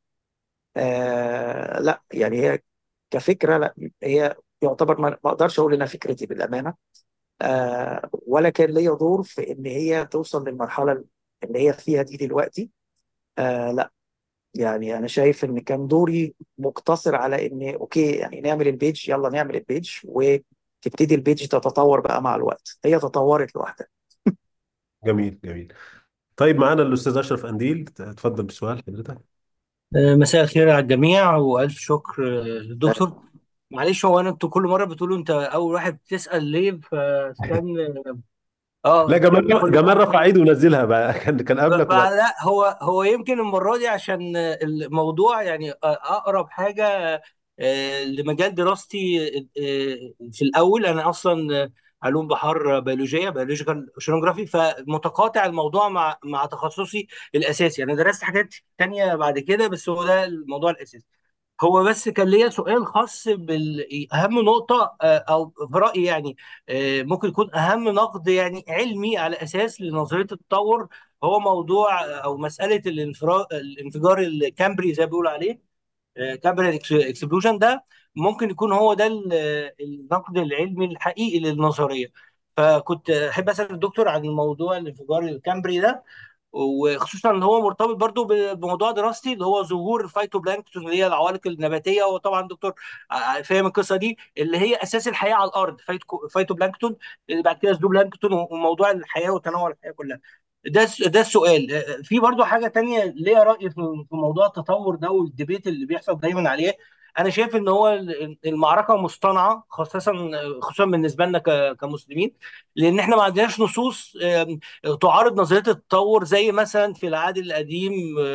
لا يعني هي كفكره، لا هي يعتبر ما اقدرش اقول انها فكرتي بالامانه. ولا كان ليا دور في ان هي توصل للمرحله اللي هي فيها دي دلوقتي. لا يعني انا شايف ان كان دوري مقتصر على ان اوكي، يعني نعمل البيج، يلا نعمل البيج، وتبتدي البيج تتطور بقى مع الوقت. هي تطورت لوحدها. جميل جميل. طيب معانا الأستاذ أشرف أنديل، تفضل بسؤال حضرتك. مساء الخير على الجميع والف شكر للدكتور. معلش، هو انتوا كل مره بتقولوا انت اول واحد بتسال ليه، فاستنى. لا، استنى جمال كل جمال مره. رفع ايده ونزلها بقى كان قبلك وبعد. لا، هو يمكن المره دي عشان الموضوع يعني اقرب حاجه لمجال دراستي. في الاول انا اصلا علوم بحار بيولوجيه، بيولوجيكال اوشنوجرافي، فمتقاطع الموضوع مع تخصصي الاساسي. انا درست حاجات تانية بعد كده، بس هو ده الموضوع الاساسي. هو بس كان ليا سؤال خاص بأهم نقطة، أو في رأيي يعني ممكن يكون أهم نقد يعني علمي على أساس لنظرية التطور، هو موضوع أو مسألة الانفجار الكامبري زي ما بيقولوا عليه، كامبري اكسبلوجن ده. ممكن يكون هو ده النقد العلمي الحقيقي للنظرية. فكنت أحب أسأل الدكتور عن موضوع الانفجار الكامبري ده، وخصوصا ان هو مرتبط برضو بموضوع دراستي اللي هو ظهور الفيتوبلانكتون اللي هي العوالق النباتيه. وطبعا دكتور فاهم القصه دي اللي هي اساس الحياه على الارض، فيتوبلانكتون، بعد كده زوبلانكتون، وموضوع الحياه وتنوع الحياه كلها. ده السؤال. في برضو حاجه تانية ليا راي في موضوع التطور ده والديبيت اللي بيحصل دايما عليه. انا شايف ان هو المعركه مصطنعه، خصوصا بالنسبه لنا كمسلمين، لان احنا ما عندناش نصوص تعارض نظريه التطور زي مثلا في العهد القديم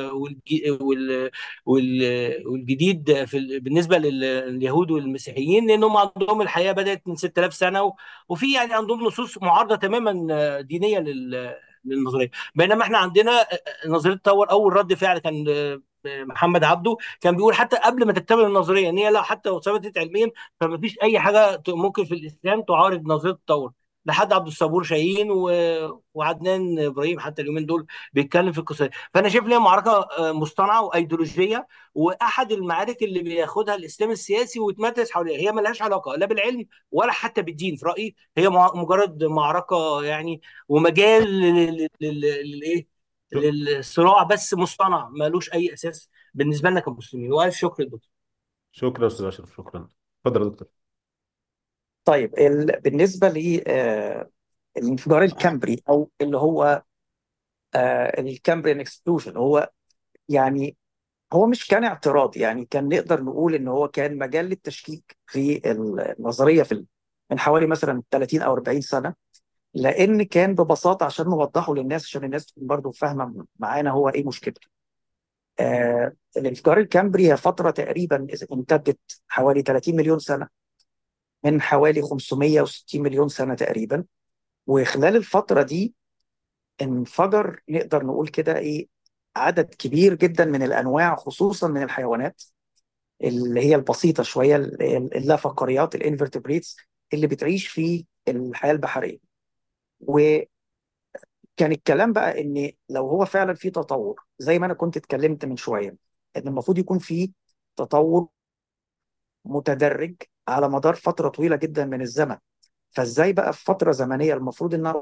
والجديد بالنسبه لليهود والمسيحيين، لانهم عندهم الحياه بدات من 6000 سنه، وفي يعني عندهم نصوص معارضه تماما دينيه للنظريه. بينما احنا عندنا نظريه التطور اول رد فعل كان محمد عبده كان بيقول حتى قبل ما تكتمل النظريه ان هي لا، حتى لو ثبتت علميا فما فيش اي حاجه ممكن في الاسلام تعارض نظريه التطور، لحد عبد الصبور شاهين وعدنان ابراهيم حتى اليومين دول بيتكلم في القصه دي. فانا شايف ان هي معركه مصطنعه وايديولوجيه، واحد المعارك اللي بياخدها الاسلام السياسي ويتمركز حواليها، هي ملهاش علاقه لا بالعلم ولا حتى بالدين في رايي. هي مجرد معركه يعني، ومجال للايه، شك- للصراع بس مصطنع ملوش اي اساس بالنسبه لنا كمسلمين. والف شكر للدكتور. شكرا استاذ اشرف، شكرا. اتفضل يا دكتور. طيب بالنسبه للانفجار الكامبري او اللي هو الكامبريان اكسبلوجن، هو يعني هو مش كان اعتراض، يعني كان نقدر نقول ان هو كان مجال للتشكيك في النظريه من حوالي مثلا 30 او 40 سنه. لان كان ببساطه عشان نوضحه للناس، عشان الناس تكون برضه فاهمه معانا هو ايه مشكلته. الانفجار الكامبري هي فتره تقريبا امتدت حوالي 30 مليون سنه، من حوالي 560 مليون سنه تقريبا. وخلال الفتره دي انفجر، نقدر نقول كده ايه، عدد كبير جدا من الانواع، خصوصا من الحيوانات اللي هي البسيطه شويه، اللافقاريات، الانفرتبريتس، اللي بتعيش في الحياه البحريه. وكان الكلام بقى ان لو هو فعلا في تطور زي ما انا كنت اتكلمت من شويه، ان المفروض يكون في تطور متدرج على مدار فتره طويله جدا من الزمن. فازاي بقى في فتره زمنيه المفروض انها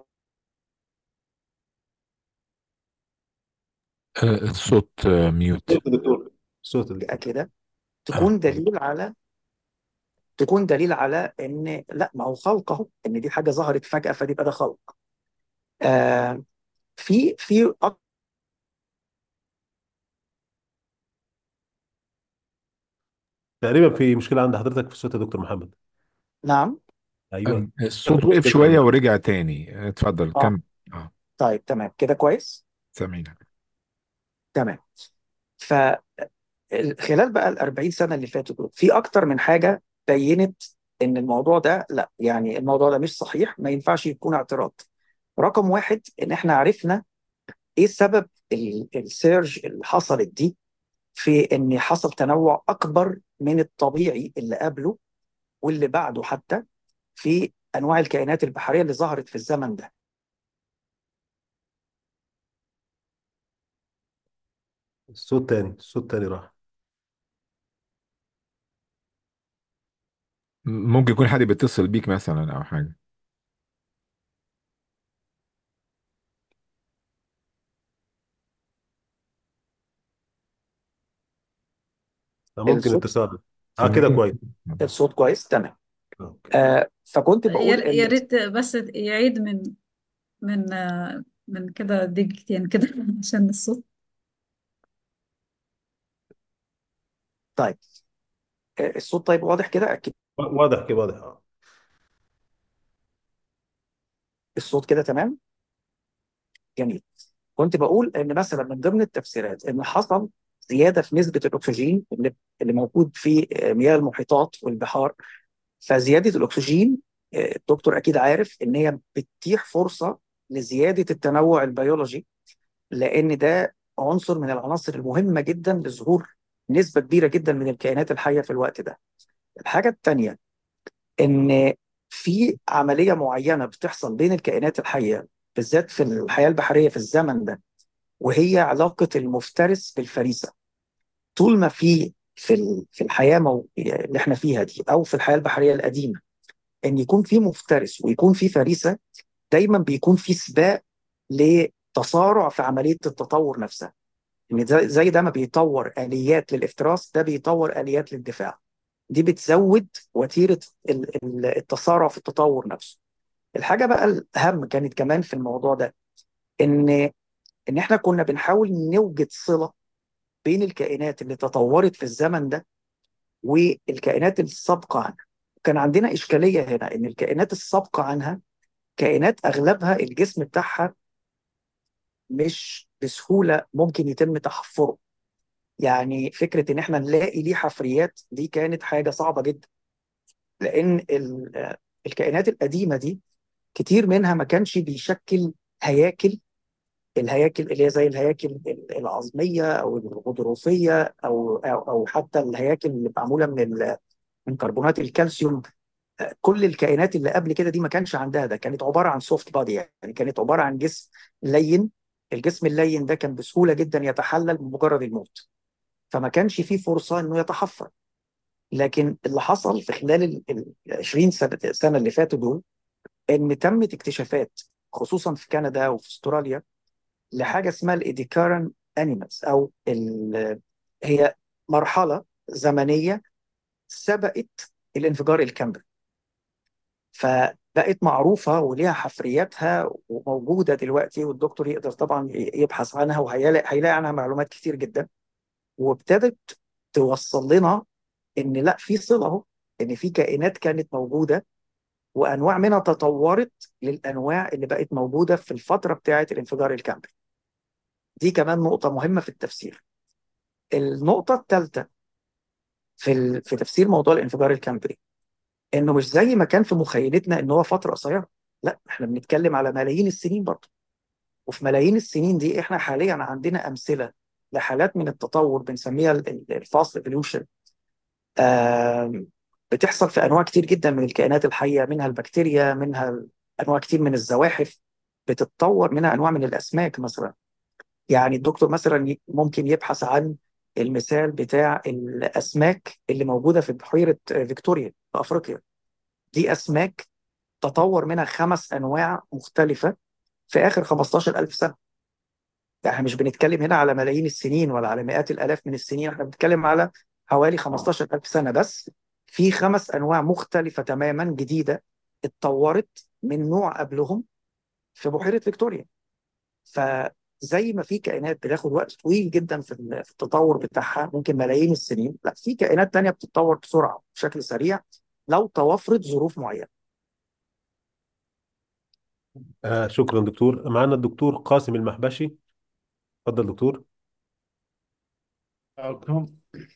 الصوت ميوت. صوت الدكتور، صوت فجاه الدكتور. كده اه. تكون دليل على ان لا، ما هو خلق اهو، ان دي حاجه ظهرت فجاه فدي بقى ده خلق. آه في تقريبا في مشكله عند حضرتك في الصوت يا دكتور محمد. نعم. ايوه. الصوت وقف مشكله شوية عندك. ورجع تاني. اتفضل اه كم. اه. طيب تمام كده كويس. سامعينك. تمام. فخلال بقى ال 40 سنه اللي فاتوا دول، في اكتر من حاجه بينت ان الموضوع ده لا، يعني الموضوع ده مش صحيح، ما ينفعش يكون اعتراض. رقم واحد، ان احنا عرفنا ايه سبب السيرج اللي حصلت دي، في ان حصل تنوع اكبر من الطبيعي اللي قبله واللي بعده حتى، في انواع الكائنات البحريه اللي ظهرت في الزمن ده. الصوت تاني راح. ممكن يكون حد بيتصل بيك مثلا او حاجة. ممكن الصوت اتصال. اه كده سامعين. كويس. الصوت كويس تمام. اوكي. فكنت بقول يا ان ريت بس يعيد من كده دقيقتين كده عشان الصوت. طيب الصوت طيب واضح كده اكيد. واضح كده، واضح الصوت كده تمام. جميل. كنت بقول ان مثلا من ضمن التفسيرات ان حصل زياده في نسبه الاكسجين اللي موجود في مياه المحيطات والبحار. فزياده الاكسجين الدكتور اكيد عارف ان هي بتتيح فرصه لزياده التنوع البيولوجي، لان ده عنصر من العناصر المهمه جدا لظهور نسبه كبيره جدا من الكائنات الحيه في الوقت ده. الحاجه الثانيه ان في عمليه معينه بتحصل بين الكائنات الحيه بالذات في الحياه البحريه في الزمن ده، وهي علاقه المفترس بالفريسه. طول ما في الحياه اللي احنا فيها دي، او في الحياه البحريه القديمه، ان يكون في مفترس ويكون في فريسه، دايما بيكون في سباق لتصارع في عمليه التطور نفسها. ان زي ده ما بيطور اليات للافتراس، ده بيطور اليات للدفاع. دي بتزود وتيره التصارع في التطور نفسه. الحاجه بقى الاهم كانت كمان في الموضوع ده ان احنا كنا بنحاول نوجد صله بين الكائنات اللي تطورت في الزمن ده والكائنات السابقه عنها. كان عندنا اشكاليه هنا ان الكائنات السابقه عنها كائنات اغلبها الجسم بتاعها مش بسهوله ممكن يتم تحفره. يعني فكره ان احنا نلاقي ليه حفريات دي كانت حاجه صعبه جدا، لان الكائنات القديمه دي كتير منها ما كانش بيشكل هياكل. الهياكل اللي هي زي الهياكل العظميه او الغضروفيه او حتى الهياكل اللي معموله من كربونات الكالسيوم. كل الكائنات اللي قبل كده دي ما كانش عندها ده، كانت عباره عن سوفت بادي، يعني كانت عباره عن جسم لين. الجسم اللين ده كان بسهوله جدا يتحلل بمجرد الموت، فما كانش فيه فرصه انه يتحفر. لكن اللي حصل في خلال ال 20 سنه اللي فاتوا دول ان تمت اكتشافات، خصوصا في كندا وفي استراليا، لحاجه اسمها الايديكارن انيمالز، هي مرحله زمنيه سبقت الانفجار الكامل، فبقت معروفة وليها حفرياتها وموجودة دلوقتي، والدكتور يقدر طبعا يبحث عنها وهيلاقي عنها معلومات كتير جدا. وابتدت توصل لنا ان لا، في صلة اهو، ان في كائنات كانت موجودة وانواع منها تطورت للانواع اللي بقت موجودة في الفترة بتاعة الانفجار الكامل. دي كمان نقطة مهمة في التفسير. النقطة الثالثة في تفسير موضوع الانفجار الكامبري، انه مش زي ما كان في مخيلتنا ان هو فترة قصيرة. لا، احنا بنتكلم على ملايين السنين برضه. وفي ملايين السنين دي احنا حاليا عندنا امثله لحالات من التطور بنسميها الفاست ايفولوشن، بتحصل في انواع كتير جدا من الكائنات الحيه، منها البكتيريا، منها انواع كتير من الزواحف، بتتطور منها انواع من الاسماك مثلا. يعني الدكتور مثلا ممكن يبحث عن المثال بتاع الاسماك اللي موجوده في بحيره فيكتوريا في افريقيا. دي اسماك تطور منها 5 انواع مختلفه في اخر 15,000 سنه. يعني احنا مش بنتكلم هنا على ملايين السنين ولا على مئات الالاف من السنين، احنا بنتكلم على حوالي 15,000 سنه بس. في 5 انواع مختلفه تماما جديده اتطورت من نوع قبلهم في بحيره فيكتوريا. فزي ما في كائنات بتاخد وقت طويل جدا في التطور بتاعها، ممكن ملايين السنين، لا، في كائنات تانية بتتطور بسرعه بشكل سريع لو توفرت ظروف معينه. شكرا دكتور. معنا الدكتور قاسم المحبشي. اتفضل دكتور. معكم.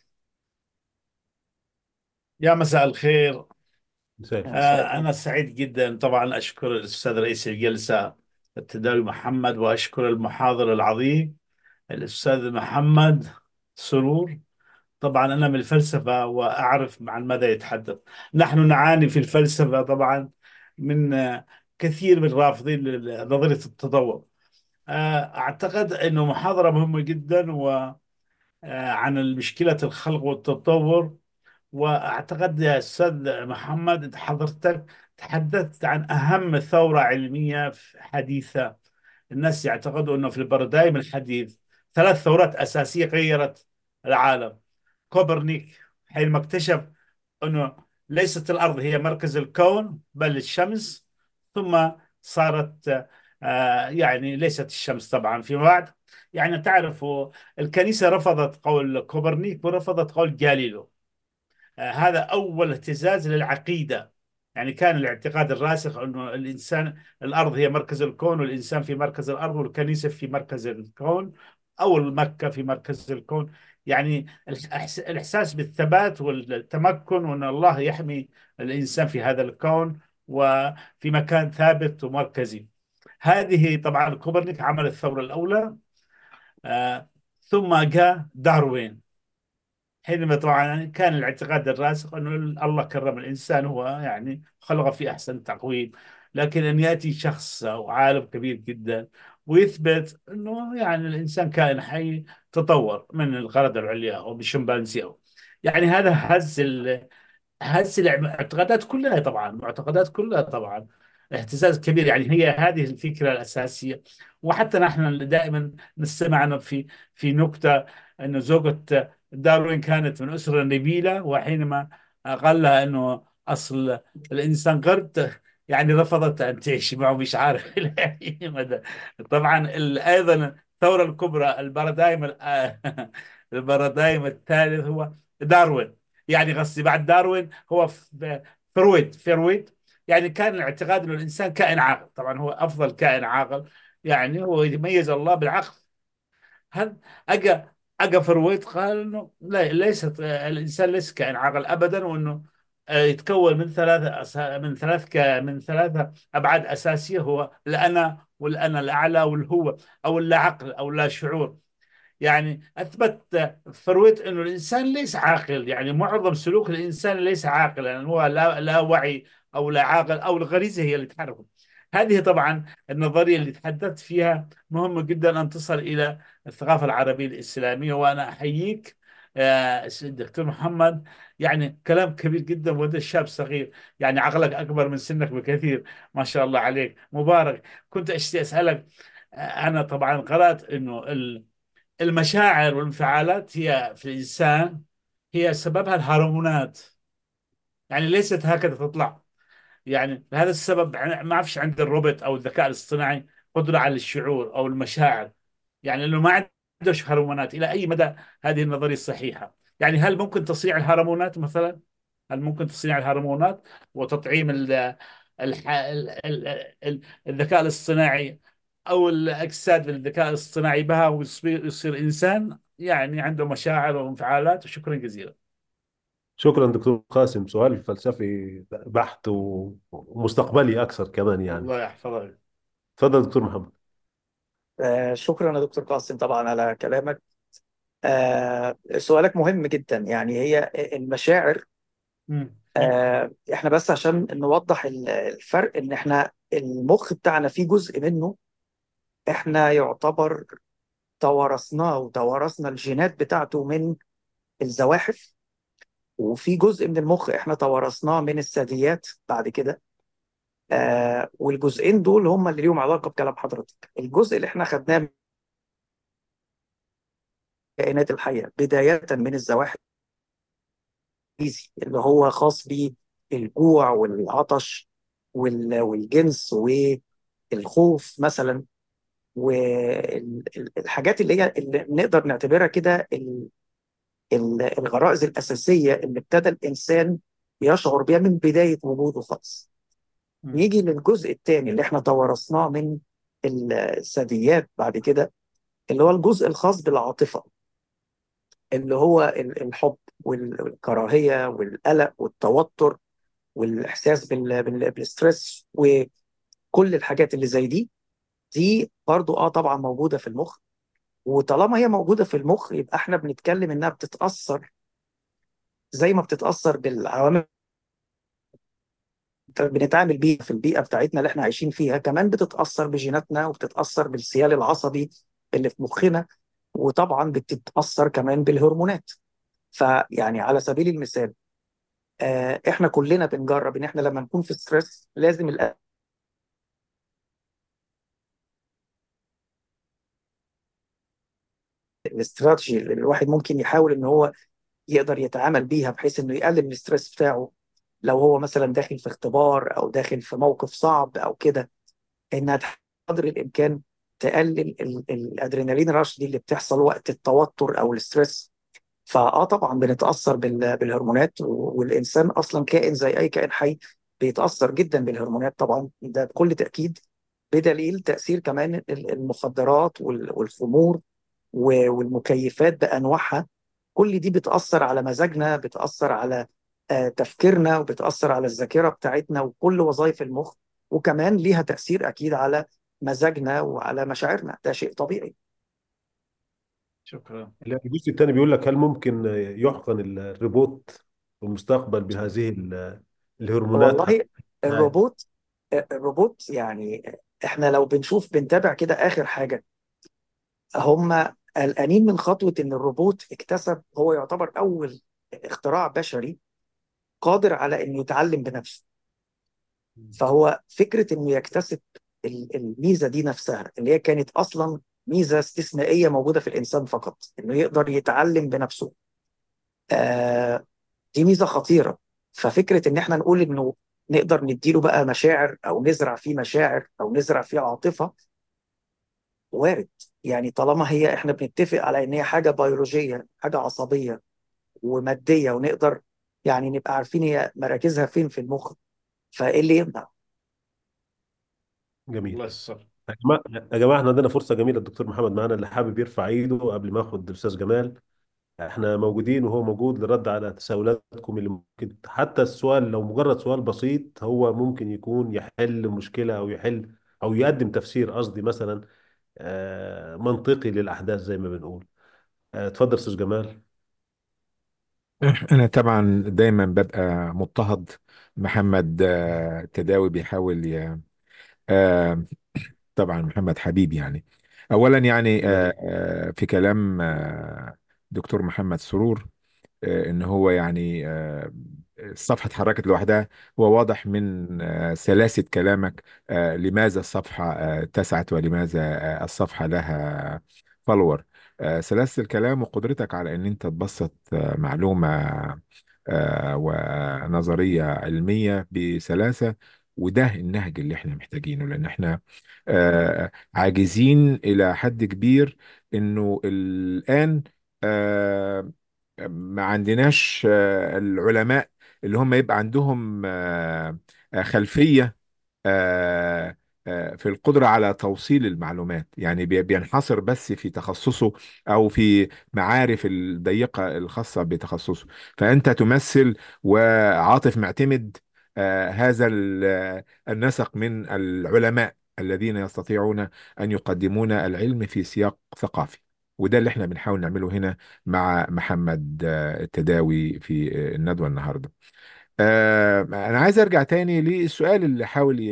يا مساء الخير. مساء الخير. أنا سعيد جدا طبعا، أشكر الأستاذ رئيس الجلسة التداوي محمد، وأشكر المحاضر العظيم الأستاذ محمد سرور. طبعا أنا من الفلسفة وأعرف عن ماذا يتحدث. نحن نعاني في الفلسفة طبعا من كثير من رافضين نظرية التطور. أعتقد أنه محاضرة مهمة جدا وعن مشكلة الخلق والتطور. واعتقد يا استاذ محمد انت حضرتك تحدثت عن اهم ثوره علميه حديثه. الناس يعتقدوا انه في البارادايم الحديث 3 ثورات اساسيه غيرت العالم. كوبرنيك حينما اكتشف انه ليست الارض هي مركز الكون بل الشمس، ثم صارت يعني ليست الشمس طبعا فيما بعد. يعني تعرف الكنيسه رفضت قول كوبرنيك ورفضت قول جاليليو. هذا أول اهتزاز للعقيدة. يعني كان الاعتقاد الراسخ أنه الإنسان، الأرض هي مركز الكون، والإنسان في مركز الأرض، والكنيسة في مركز الكون، أو مكة في مركز الكون. يعني الإحساس بالثبات والتمكن، وأن الله يحمي الإنسان في هذا الكون، وفي مكان ثابت ومركزي. هذه طبعا كوبرنيك عمل الثورة الأولى. ثم جاء داروين، حينما طبعا كان الاعتقاد الراسخ أنه الله كرم الإنسان، هو يعني خلقه في أحسن تقويم، لكن أن يأتي شخص أو عالم كبير جدا ويثبت أنه يعني الإنسان كائن حي تطور من القردة العليا أو من الشمبانزي يعني هذا هز الاعتقادات كلها طبعا، المعتقدات كلها طبعا اهتزاز كبير. يعني هي هذه الفكرة الأساسية. وحتى نحن دائما نستمع في نكتة أن زوجة داروين كانت من أسرة نبيلة، وحينما قال لها أنه أصل الإنسان قرد يعني رفضت أن تعيش معه، مش عارف إلى أي مدى. طبعا أيضا الثورة الكبرى البارادايم البارادايم الثالث هو داروين. يعني قصدي بعد داروين هو فرويد. يعني كان الاعتقاد انه الانسان كائن عاقل، طبعا هو افضل كائن عاقل، يعني هو يميز الله بالعقل. هل اجى فرويد قال انه لا، ليست الانسان ليس كائن عاقل ابدا، وانه يتكون من من ثلاثه ابعاد اساسيه، هو الانا والانا الاعلى والهو، او اللا عقل او لا شعور. يعني أثبت فرويد أنه الإنسان ليس عاقل، يعني معظم سلوك الإنسان ليس عاقلا، يعني هو لا وعي أو لا عاقل، أو الغريزة هي اللي تحركه. هذه طبعا النظرية اللي تحدثت فيها مهمة جدا أن تصل إلى الثقافة العربية الإسلامية. وأنا أحييك دكتور محمد، يعني كلام كبير جدا، وأنت شاب صغير، يعني عقلك أكبر من سنك بكثير، ما شاء الله عليك، مبارك. كنت أشتي أسألك، أنا طبعا قرأت أنه المشاعر والانفعالات هي في الإنسان هي سببها الهرمونات، يعني ليست هكذا تطلع. يعني لهذا السبب ما أعرفش عند الروبوت أو الذكاء الاصطناعي قدرة على الشعور أو المشاعر، يعني لأنه ما عندوش هرمونات. إلى أي مدى هذه النظرية صحيحة؟ يعني هل ممكن تصنيع الهرمونات مثلا؟ هل ممكن تصنيع الهرمونات وتطعيم الذكاء الاصطناعي أو الأجساد بالذكاء الاصطناعي بها، ويصير إنسان يعني عنده مشاعر وانفعالات؟ وشكرا جزيلا. شكرا دكتور قاسم، سؤال فلسفي بحت ومستقبلي أكثر كمان يعني. الله يحفظك. تفضل دكتور محمد. شكرا يا دكتور قاسم طبعا على كلامك. سؤالك مهم جدا. يعني هي المشاعر، مم. احنا بس عشان نوضح الفرق، ان احنا المخ بتاعنا فيه جزء منه احنا يعتبر توارثناه، وتوارثنا الجينات بتاعته من الزواحف، وفي جزء من المخ احنا توارثناه من الثدييات بعد كده. والجزئين دول هم اللي ليهم علاقة بكلام حضرتك. الجزء اللي احنا خدناه من الكائنات الحية بداية من الزواحف اللي هو خاص بالجوع والعطش والجنس والخوف مثلا، والحاجات اللي هي اللي نقدر نعتبرها كده الغرائز الأساسية اللي ابتدى الإنسان يشعر بها من بداية وجوده خالص. مم. نيجي للجزء الثاني اللي احنا توارثناه من الثدييات بعد كده، اللي هو الجزء الخاص بالعاطفة، اللي هو الحب والكراهية والقلق والتوتر والإحساس بالستريس وكل الحاجات اللي زي دي برضو طبعا موجودة في المخ. وطالما هي موجودة في المخ يبقى احنا بنتكلم انها بتتأثر زي ما بتتأثر بالعوامل بنتعامل بيها في البيئة بتاعتنا اللي احنا عايشين فيها، كمان بتتأثر بجيناتنا وبتتأثر بالسيال العصبي اللي في مخنا، وطبعا بتتأثر كمان بالهرمونات. فيعني على سبيل المثال، احنا كلنا بنجرب ان احنا لما نكون في ستريس لازم الاستراتيجي اللي الواحد ممكن يحاول ان هو يقدر يتعامل بيها بحيث انه يقلل الاستريس بتاعه لو هو مثلا داخل في اختبار او داخل في موقف صعب او كده، انها قدر الامكان تقلل الادرينالين رش دي اللي بتحصل وقت التوتر او الاسترس. طبعا بنتاثر بالهرمونات، والانسان اصلا كائن زي اي كائن حي بيتاثر جدا بالهرمونات طبعا، ده بكل تاكيد، بدليل تاثير كمان المخدرات والخمور والمكيفات بانواعها. كل دي بتاثر على مزاجنا، بتاثر على تفكيرنا وبتأثر على الذاكرة بتاعتنا وكل وظائف المخ، وكمان ليها تأثير أكيد على مزاجنا وعلى مشاعرنا. ده شيء طبيعي. شكرا. لا، الجزء الثاني بيقول لك هل ممكن يحقن الروبوت في المستقبل بهذه الهرمونات والله حتى؟ الروبوت يعني احنا لو بنتابع كده آخر حاجة، هم قلقانين من خطوة إن الروبوت اكتسب، هو يعتبر أول اختراع بشري قادر على إنه يتعلم بنفسه. فهو فكرة إنه يكتسب الميزة دي نفسها، اللي هي كانت أصلا ميزة استثنائية موجودة في الإنسان فقط، إنه يقدر يتعلم بنفسه. آه دي ميزة خطيرة. ففكرة إن إحنا نقول إنه نقدر نديله بقى مشاعر أو نزرع فيه مشاعر أو نزرع فيه عاطفة، وارد. يعني طالما هي إحنا بنتفق على إن هي حاجة بيولوجية، حاجة عصبية ومادية، ونقدر يعني نبقى عارفين هي مراكزها فين في المخ، فإيه اللي يمنع؟ جميل. الله يسر. يا جماعه احنا عندنا فرصه جميله، الدكتور محمد معانا، اللي حابب يرفع ايده قبل ما اخد الاستاذ جمال. احنا موجودين وهو موجود للرد على تساؤلاتكم، اللي ممكن حتى السؤال لو مجرد سؤال بسيط هو ممكن يكون يحل مشكله او يحل او يقدم تفسير، قصدي مثلا منطقي للاحداث زي ما بنقول. اتفضل استاذ جمال. انا طبعا دايما ببقى مضطهد محمد تداوي بيحاول آه، طبعا محمد حبيب يعني. اولا يعني جميل. في كلام دكتور محمد سرور، ان هو يعني الصفحة اتحركت لوحدها. هو واضح من سلاسة كلامك لماذا الصفحة اتسعت ولماذا الصفحة لها فولور. سلاسة الكلام وقدرتك على ان انت تبسط معلومة ونظرية علمية بسلاسة. وده النهج اللي احنا محتاجينه، لان احنا عاجزين الى حد كبير انه الان ما عندناش العلماء اللي هم يبقى عندهم خلفية آه، في القدرة على توصيل المعلومات. يعني بينحصر بس في تخصصه أو في معارف الضيقة الخاصة بتخصصه. فأنت تمثل، وعاطف معتمد هذا النسق من العلماء الذين يستطيعون أن يقدمون العلم في سياق ثقافي. وده اللي احنا بنحاول نعمله هنا مع محمد التداوي في الندوة النهاردة. أنا عايز أرجع تاني للسؤال اللي حاول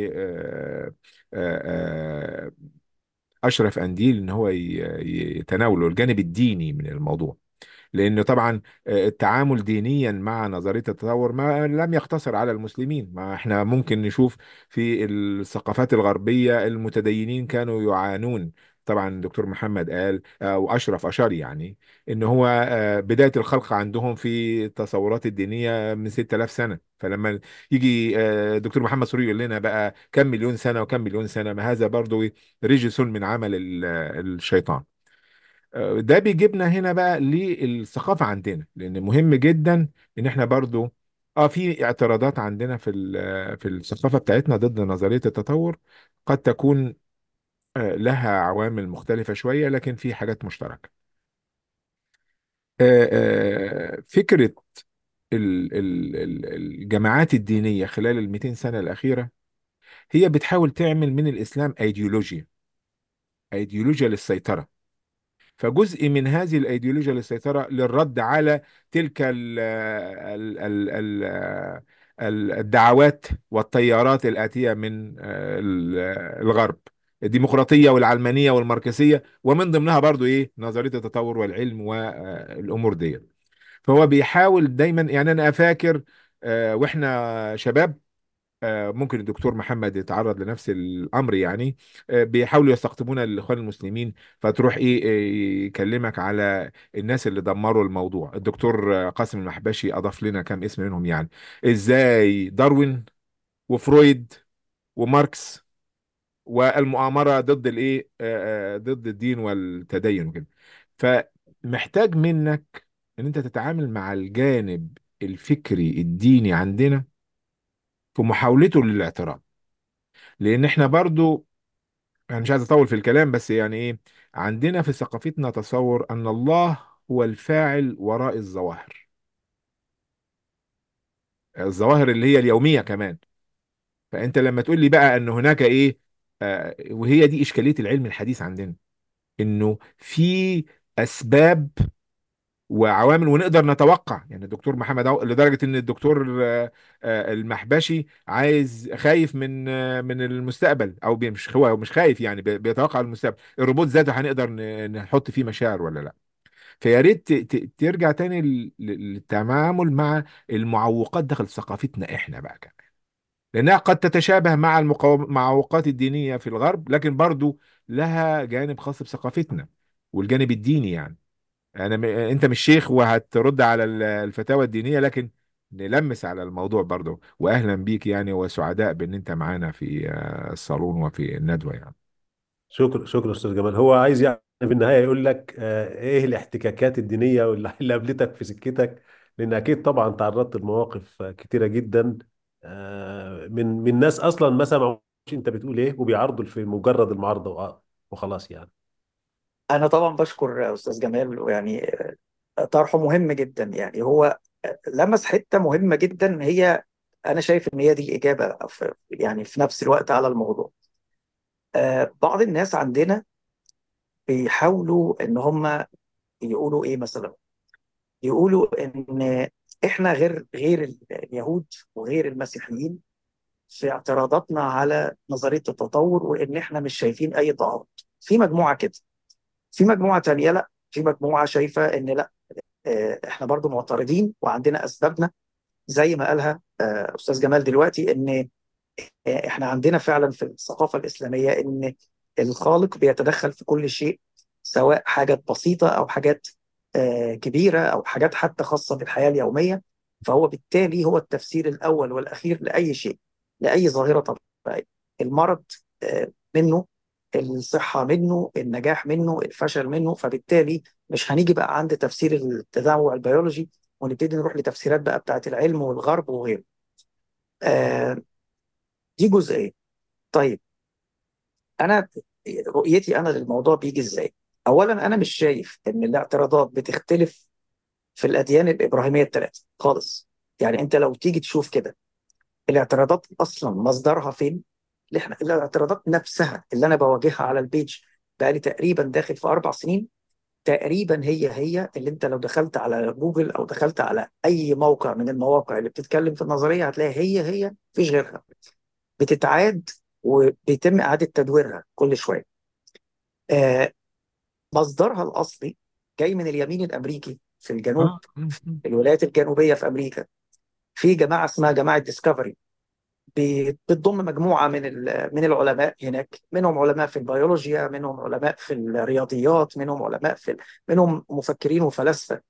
أشرف أنديل إن هو يتناوله الجانب الديني من الموضوع. لأنه طبعا التعامل دينيا مع نظرية التطور ما لم يقتصر على المسلمين. ما احنا ممكن نشوف في الثقافات الغربية المتدينين كانوا يعانون. طبعا دكتور محمد قال وأشرف أشار يعني إن هو بداية الخلق عندهم في التصورات الدينية من 6000 سنة. فلما يجي دكتور محمد سوري يقول لنا بقى كم مليون سنة وكم مليون سنة، ما هذا برضو رجس من عمل الشيطان. ده بيجيبنا هنا بقى للثقافة عندنا، لأن مهم جدا إن إحنا برضو في اعتراضات عندنا في الثقافة بتاعتنا ضد نظرية التطور. قد تكون لها عوامل مختلفة شوية، لكن في حاجات مشتركة. فكرة الجماعات الدينية خلال ال 200 سنة الأخيرة هي بتحاول تعمل من الإسلام أيديولوجيا للسيطرة. فجزء من هذه الايديولوجيا للسيطره للرد على تلك الدعوات والتيارات الاتيه من الغرب، الديمقراطيه والعلمانيه والماركسيه، ومن ضمنها برضو ايه نظريه التطور والعلم والامور دي. فهو بيحاول دايما. يعني انا فاكر واحنا شباب ممكن الدكتور محمد يتعرض لنفس الامر يعني. بيحاولوا يستقطبون الاخوان المسلمين، فتروح ايه يكلمك على الناس اللي دمروا الموضوع. الدكتور قاسم المحبشي اضاف لنا كام اسم منهم يعني. ازاي داروين وفرويد وماركس والمؤامره ضد الايه ضد الدين والتدين وكده. فمحتاج منك ان انت تتعامل مع الجانب الفكري الديني عندنا في محاولته للاعتراض. لان احنا برضو، انا مش عايز اطول في الكلام، بس يعني ايه، عندنا في ثقافتنا تصور ان الله هو الفاعل وراء الظواهر. الظواهر اللي هي اليوميه كمان. فانت لما تقول لي بقى ان هناك ايه، وهي دي اشكاليه العلم الحديث عندنا، انه في اسباب وعوامل ونقدر نتوقع. يعني الدكتور محمد لدرجه ان الدكتور المحبشي خايف من المستقبل، او مش هو مش خايف، يعني بيتوقع المستقبل، الروبوت ذاته هنقدر نحط فيه مشاعر ولا لا. فيا ريت ترجع تاني للتعامل مع المعوقات داخل ثقافتنا احنا بقى كمان، لانها قد تتشابه مع المعوقات الدينيه في الغرب، لكن برضو لها جانب خاص بثقافتنا والجانب الديني. يعني انت مش شيخ وهترد على الفتاوى الدينيه، لكن نلمس على الموضوع برضو. واهلا بيك يعني، وسعداء بان انت معانا في الصالون وفي الندوه يعني. شكرا استاذ جمال. هو عايز يعني في النهايه يقول لك ايه الاحتكاكات الدينيه اللي قابلتك في سكتك، لان اكيد طبعا تعرضت لمواقف كتيره جدا من ناس اصلا ما سمعوش انت بتقول ايه، وبيعرضوا في مجرد المعارضه وخلاص يعني. انا طبعا بشكر استاذ جمال، ويعني طرحه مهم جدا. يعني هو لمس حته مهمه جدا، هي انا شايف ان هي دي الاجابه يعني في نفس الوقت على الموضوع. بعض الناس عندنا بيحاولوا ان هم يقولوا ايه مثلا، يقولوا ان احنا غير اليهود وغير المسيحيين في اعتراضاتنا على نظريه التطور، وان احنا مش شايفين اي تعارض. في مجموعه كده، في مجموعه تانيه لا، في مجموعه شايفه ان لا، احنا برضو معترضين وعندنا اسبابنا، زي ما قالها استاذ جمال دلوقتي، ان احنا عندنا فعلا في الثقافه الاسلاميه ان الخالق بيتدخل في كل شيء، سواء حاجات بسيطه او حاجات كبيره، او حاجات حتى خاصه بالحياه اليوميه. فهو بالتالي هو التفسير الاول والاخير لاي شيء، لاي ظاهره طبيعيه. المرض منه، الصحه منه، النجاح منه، الفشل منه. فبالتالي مش هنيجي بقى عند تفسير التنوع البيولوجي ونبتدي نروح لتفسيرات بقى بتاعت العلم والغرب وغيره. آه، دي جزئيه. طيب، انا رؤيتي انا للموضوع بيجي ازاي؟ اولا، انا مش شايف ان الاعتراضات بتختلف في الاديان الابراهيميه الثلاثه خالص. يعني انت لو تيجي تشوف كده، الاعتراضات اصلا مصدرها فين؟ احنا الاعتراضات نفسها اللي انا بواجهها على البيج بقالي تقريبا داخل في 4 سنين، تقريبا هي اللي انت لو دخلت على جوجل او دخلت على اي موقع من المواقع اللي بتتكلم في النظريه، هتلاقي هي مفيش غيرها، بتتعاد وبيتم اعاده تدويرها كل شويه. آه، مصدرها الاصلي جاي من اليمين الامريكي في الجنوب، في الولايات الجنوبيه في امريكا. في جماعه اسمها جماعه ديسكفري، بتضم مجموعه من العلماء هناك، منهم علماء في البيولوجيا، منهم علماء في الرياضيات، منهم علماء منهم مفكرين وفلاسفه.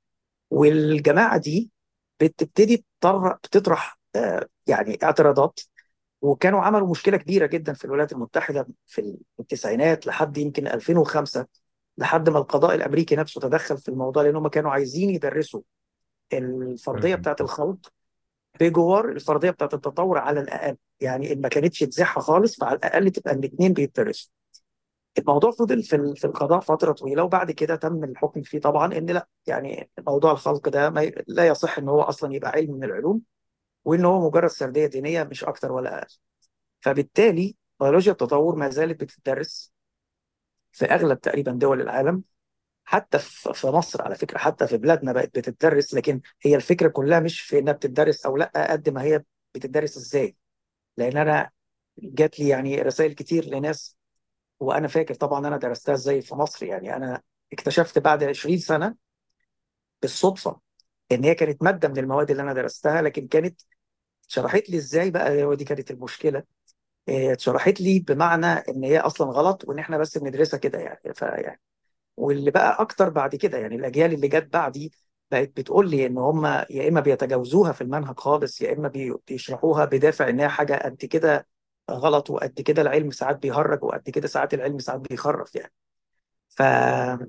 والجماعه دي بتبتدي بتطرح يعني اعتراضات. وكانوا عملوا مشكله كبيره جدا في الولايات المتحده في التسعينات لحد يمكن 2005، لحد ما القضاء الامريكي نفسه تدخل في الموضوع، لانهم كانوا عايزين يدرسوا الفرضيه بتاعت الخلق بجوار الفرضيه بتاعت التطور على الاقل. يعني ان ما كانتش تزحها خالص، فعلى الاقل تبقى الاثنين بيدرسوا. الموضوع فضل في القضاء فتره طويله، وبعد كده تم الحكم فيه طبعا ان لا، يعني موضوع الخلق ده لا يصح ان هو اصلا يبقى علم من العلوم، وان هو مجرد سرديه دينيه مش اكتر ولا اقل. فبالتالي بيولوجيا التطور ما زالت بتدرس في اغلب تقريبا دول العالم، حتى في مصر على فكره، حتى في بلادنا بقت بتدرس. لكن هي الفكره كلها مش في انها بتدرس او لا، قد ما هي بتدرس ازاي. لان انا جات لي يعني رسائل كتير لناس، وانا فاكر طبعا انا درستها ازاي في مصر. يعني انا اكتشفت بعد 20 سنه بالصدفه ان هي كانت ماده من المواد اللي انا درستها، لكن كانت شرحت لي ازاي بقى، ودي كانت المشكله. اتشرحت لي بمعنى ان هي اصلا غلط، وان احنا بس بندرسها كده يعني. فيعني واللي بقى اكتر بعد كده، يعني الاجيال اللي جت بعدي بقت بتقول لي ان هم يا اما بيتجاوزوها في المنهج خالص، يا اما بيشرحوها بدافع انها حاجه قد كده غلط، وقد كده العلم ساعات بيهرج، وقد كده ساعات العلم ساعات بيخرف يعني. ففكره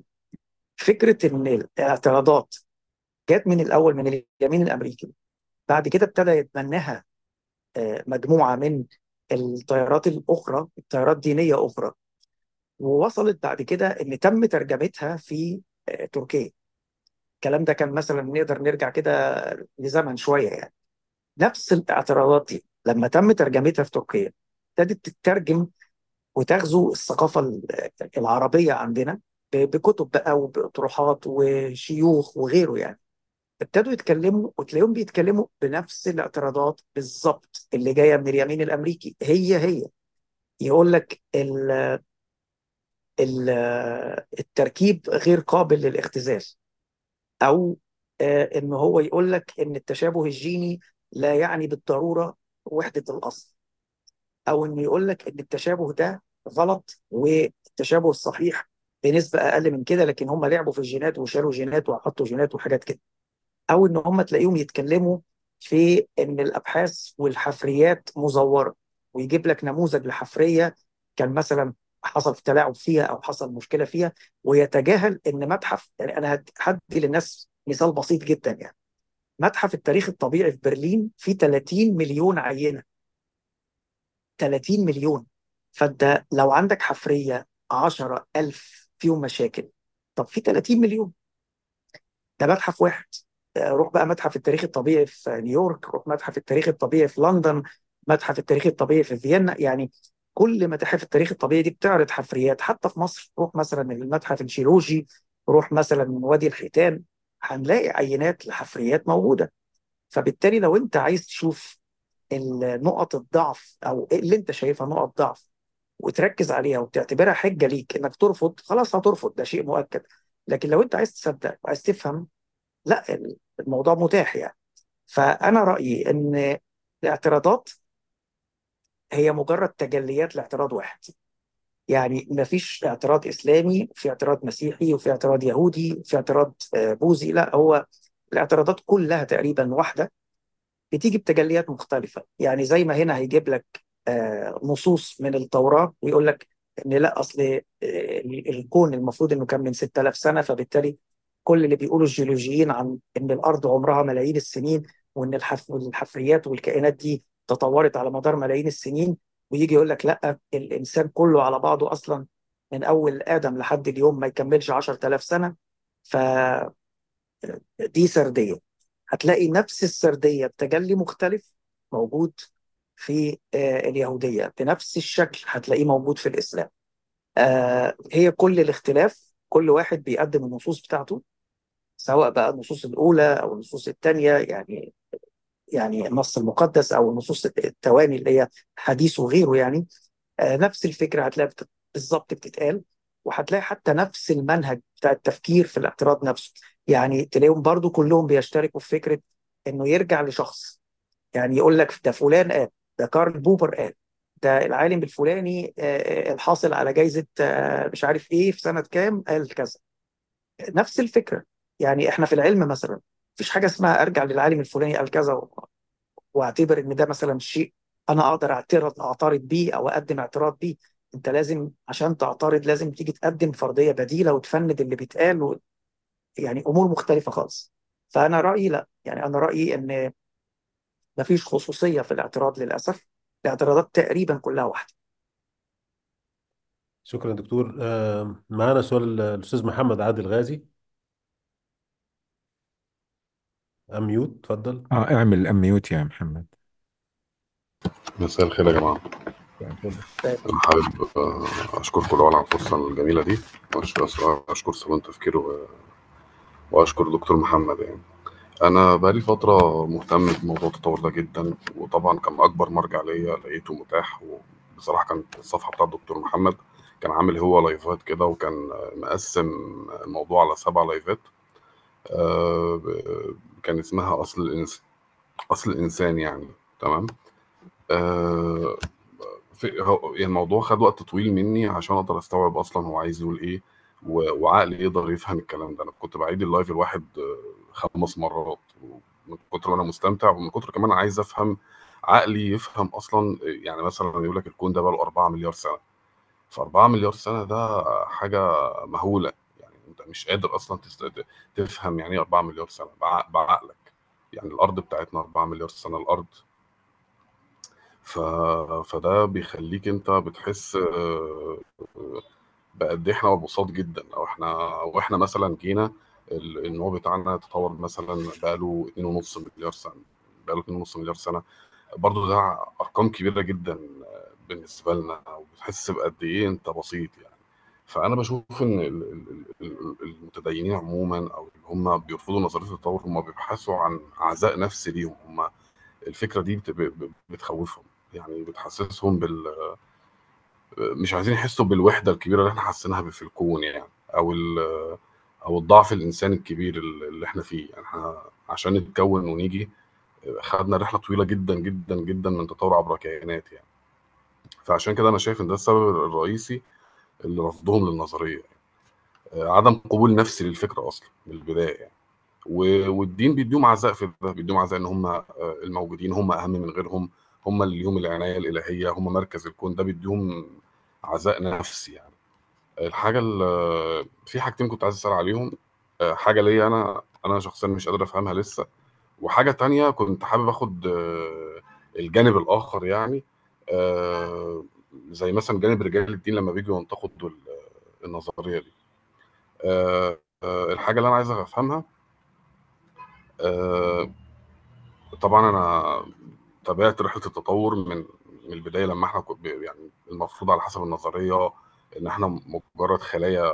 ان الاعتراضات جت من الاول من اليمين الامريكي، بعد كده ابتدى يتبناها مجموعه من التيارات الاخرى، التيارات دينيه اخرى، ووصلت بعد كده ان تم ترجمتها في تركيا. الكلام ده كان مثلا نقدر نرجع كده لزمن شويه يعني. نفس الاعتراضات دي لما تم ترجمتها في تركيا ابتدت تترجم وتغزو الثقافة العربية عندنا بكتب بقى وبأطروحات وشيوخ وغيره يعني. ابتدوا يتكلموا وتلاقيهم بيتكلموا بنفس الاعتراضات بالظبط اللي جاية من اليمين الأمريكي، هي يقول لك ال التركيب غير قابل للاختزال، أو إن هو يقول لك إن التشابه الجيني لا يعني بالضرورة وحدة الأصل، او انه يقول لك ان التشابه ده غلط والتشابه الصحيح بنسبه اقل من كده، لكن هم لعبوا في الجينات وشالوا جينات وحطوا جينات وحاجات كده. او ان هم تلاقيهم يتكلموا في ان الابحاث والحفريات مزوره، ويجيب لك نموذج لحفريه كان مثلا حصل تلاعب فيها او حصل مشكله فيها، ويتجاهل ان متحف، يعني انا هدي للناس مثال بسيط جدا يعني. متحف التاريخ الطبيعي في برلين فيه 30 مليون عينه، 30 مليون. فانت لو عندك حفريه 10,000 فيهم مشاكل، طب في 30 مليون، ده متحف واحد. روح بقى متحف التاريخ الطبيعي في نيويورك، روح متحف التاريخ الطبيعي في لندن، متحف التاريخ الطبيعي في فيينا يعني. كل متاحف التاريخ الطبيعي دي بتعرض حفريات. حتى في مصر روح مثلا المتحف الجيولوجي، روح مثلا وادي الحيتان، هنلاقي عينات لحفريات موجوده. فبالتالي لو انت عايز تشوف نقط الضعف او إيه اللي انت شايفها نقط ضعف وتركز عليها وتعتبرها حجه ليك انك ترفض، خلاص هترفض، ده شيء مؤكد. لكن لو انت عايز تصدق وعايز تفهم، لا، الموضوع متاح يعني. فانا رايي ان الاعتراضات هي مجرد تجليات لاعتراض واحد. يعني ما فيش اعتراض اسلامي وفي اعتراض مسيحي وفي اعتراض يهودي وفي اعتراض بوذي، لا، هو الاعتراضات كلها تقريبا واحده، بتيجي بتجليات مختلفة. يعني زي ما هنا هيجيب لك نصوص من التوراة ويقول لك ان لا، اصل الكون المفروض انه كان من 6000 سنة، فبالتالي كل اللي بيقوله الجيولوجيين عن ان الارض عمرها ملايين السنين، وان الحفريات والكائنات دي تطورت على مدار ملايين السنين، ويجي يقول لك لا، الانسان كله على بعضه اصلا من اول ادم لحد اليوم ما يكملش 10,000 سنة. فدي سردية. هتلاقي نفس السردية بتجلي مختلف موجود في اليهودية، بنفس الشكل هتلاقيه موجود في الإسلام. هي كل الاختلاف كل واحد بيقدم النصوص بتاعته، سواء بقى النصوص الأولى أو النصوص الثانية، يعني النص المقدس أو النصوص التواني اللي هي حديث وغيره يعني. نفس الفكرة هتلاقي بالظبط بتتقال، وهتلاقي حتى نفس المنهج بتاع التفكير في الاعتراض نفسه. يعني تلاقيهم برضو كلهم بيشتركوا في فكرة انه يرجع لشخص، يعني يقول لك ده فلان قال، ده كارل بوبر قال، ده العالم الفلاني الحاصل على جائزة مش عارف ايه في سنة كام قال كذا. نفس الفكرة. يعني احنا في العلم مثلا مفيش حاجة اسمها ارجع للعالم الفلاني قال كذا واعتبر ان ده مثلا شيء انا اقدر اعترض بيه او اقدم اعتراض بيه. انت لازم عشان تعترض لازم تيجي تقدم فرضية بديلة وتفند اللي بيتقال يعني امور مختلفة خالص. فانا رأيي لا، يعني انا رأيي ان مفيش خصوصية في الاعتراض للأسف. الاعتراضات تقريبا كلها واحدة. شكرا دكتور. معانا سؤال الأستاذ محمد عادل غازي. أميوت، اتفضل. اعمل اميوت يا محمد. مساء الخير يا جماعة. أنا حابب أشكركم الأول على الفرصة الجميلة دي، وأشكر صالون تفكير وأشكر دكتور محمد. يعني أنا بقالي فترة مهتم بموضوع التطور ده جدا، وطبعا كان أكبر مرجع ليا لقيته متاح، وبصراحة كانت الصفحة بتاعت دكتور محمد. كان عامل هو لايفات كده، وكان مقسم الموضوع على 7 لايفات. كان اسمها أصل الإنسان يعني. تمام. آه، يعني الموضوع خد وقت طويل مني عشان اقدر استوعب اصلا هو عايز يقول ايه، وعقلي يقدر يفهم الكلام ده. انا كنت بعيد اللايف الواحد 5 مرات، من كتر ما انا مستمتع، ومن كتر كمان أنا عايز افهم، عقلي يفهم اصلا. يعني مثلا يقول لك الكون ده بقى له 4 مليار سنه. ف 4 مليار سنه ده حاجه مهوله. يعني انت مش قادر اصلا تفهم يعني ايه 4 مليار سنه بعقلك. يعني الارض بتاعتنا 4 مليار سنه الارض. ف... فده بيخليك انت بتحس بقد ايه احنا بساط جدا، او احنا مثلا جينا النوع بتاعنا تطور مثلا بقاله 2.5 مليار سنه. بقاله 2.5 مليار سنه. برضو ده ارقام كبيره جدا بالنسبه لنا، وبتحس بقد ايه انت بسيط يعني. فانا بشوف ان المتدينين عموما او اللي هم بيرفضوا نظريه التطور هم بيبحثوا عن عزاء نفسي ليهم هم. الفكره دي بتخوفهم، يعني بتحسسهم مش عايزين يحسوا بالوحده الكبيره اللي احنا حاسينها في الكون يعني، او الضعف الانساني الكبير اللي احنا فيه يعني. احنا عشان نتكون ونيجي خدنا رحله طويله جدا جدا جدا من تطور عبر كائنات يعني. فعشان كده انا شايف ان ده السبب الرئيسي اللي رفضهم للنظريه يعني. عدم قبول نفسي للفكره اصلا من البدايه يعني. والدين بيديهم عزاء في ده، بيديهم عزاء ان هم الموجودين هم اهم من غيرهم، هم اللي ليهم العنايه الالهيه، هم مركز الكون. ده بيديهم عزاء نفسي يعني. في حاجتين كنت عايز اسال عليهم. حاجه ليا انا شخصيا مش قادر افهمها لسه، وحاجه تانية كنت حابب اخد الجانب الاخر يعني. آه، زي مثلا جانب رجال الدين لما بيجوا ينتقدوا النظريه دي. الحاجه اللي انا عايز افهمها، آه، طبعا انا تابعت رحله التطور من البدايه، لما احنا يعني المفروض على حسب النظريه ان احنا مجرد خلايا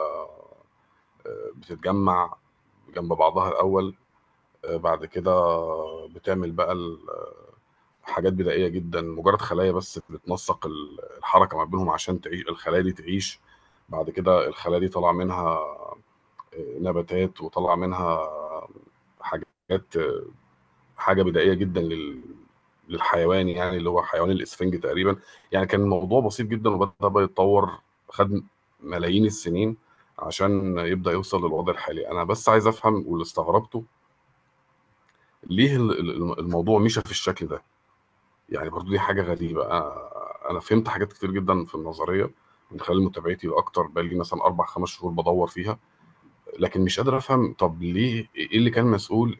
بتتجمع جنب بعضها الاول. بعد كده بتعمل بقى حاجات بدائيه جدا، مجرد خلايا بس بتنسق الحركه ما بينهم عشان تعيش الخلايا دي تعيش. بعد كده الخلايا دي طلع منها نباتات، وطلع منها حاجات، حاجه بدائيه جدا للحيوان يعني، اللي هو حيوان الاسفنج تقريبا. يعني كان الموضوع بسيط جدا وبدأ بقى يتطور، خد ملايين السنين عشان يبدأ يوصل للوضع الحالي. انا بس عايز افهم، واللي استغربته ليه الموضوع مشى في الشكل ده يعني. برضو دي حاجة غريبة. أنا فهمت حاجات كتير جدا في النظرية من خلال متابعتي الأكتر، بقالي مثلا 4 5 شهور بدور فيها، لكن مش قادر أفهم طب ليه، إيه اللي كان مسؤول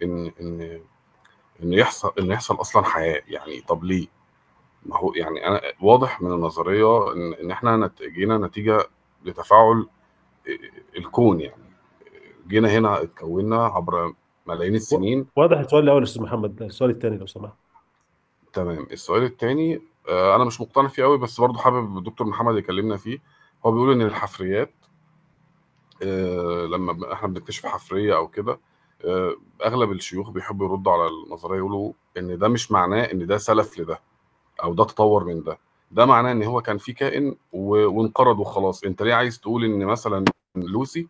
إن يحصل أصلا حياة يعني. طب ليه؟ ما هو يعني أنا واضح من النظرية إن إحنا جينا نتيجة لتفاعل الكون يعني. جينا هنا اتكوننا عبر ملايين السنين. واضح السؤال الاول يا استاذ محمد، السؤال الثاني لو سمحت. تمام. السؤال التاني انا مش مقتنع فيه قوي، بس برضو حابب الدكتور محمد يكلمنا فيه. هو بيقول ان الحفريات، لما احنا بنكتشف حفرية او كده، اغلب الشيوخ بيحبوا يردوا على النظرية، يقولوا ان ده مش معناه ان ده سلف لده او ده تطور من ده. ده معناه ان هو كان في كائن وانقرض وخلاص. انت ليه عايز تقول ان مثلا لوسي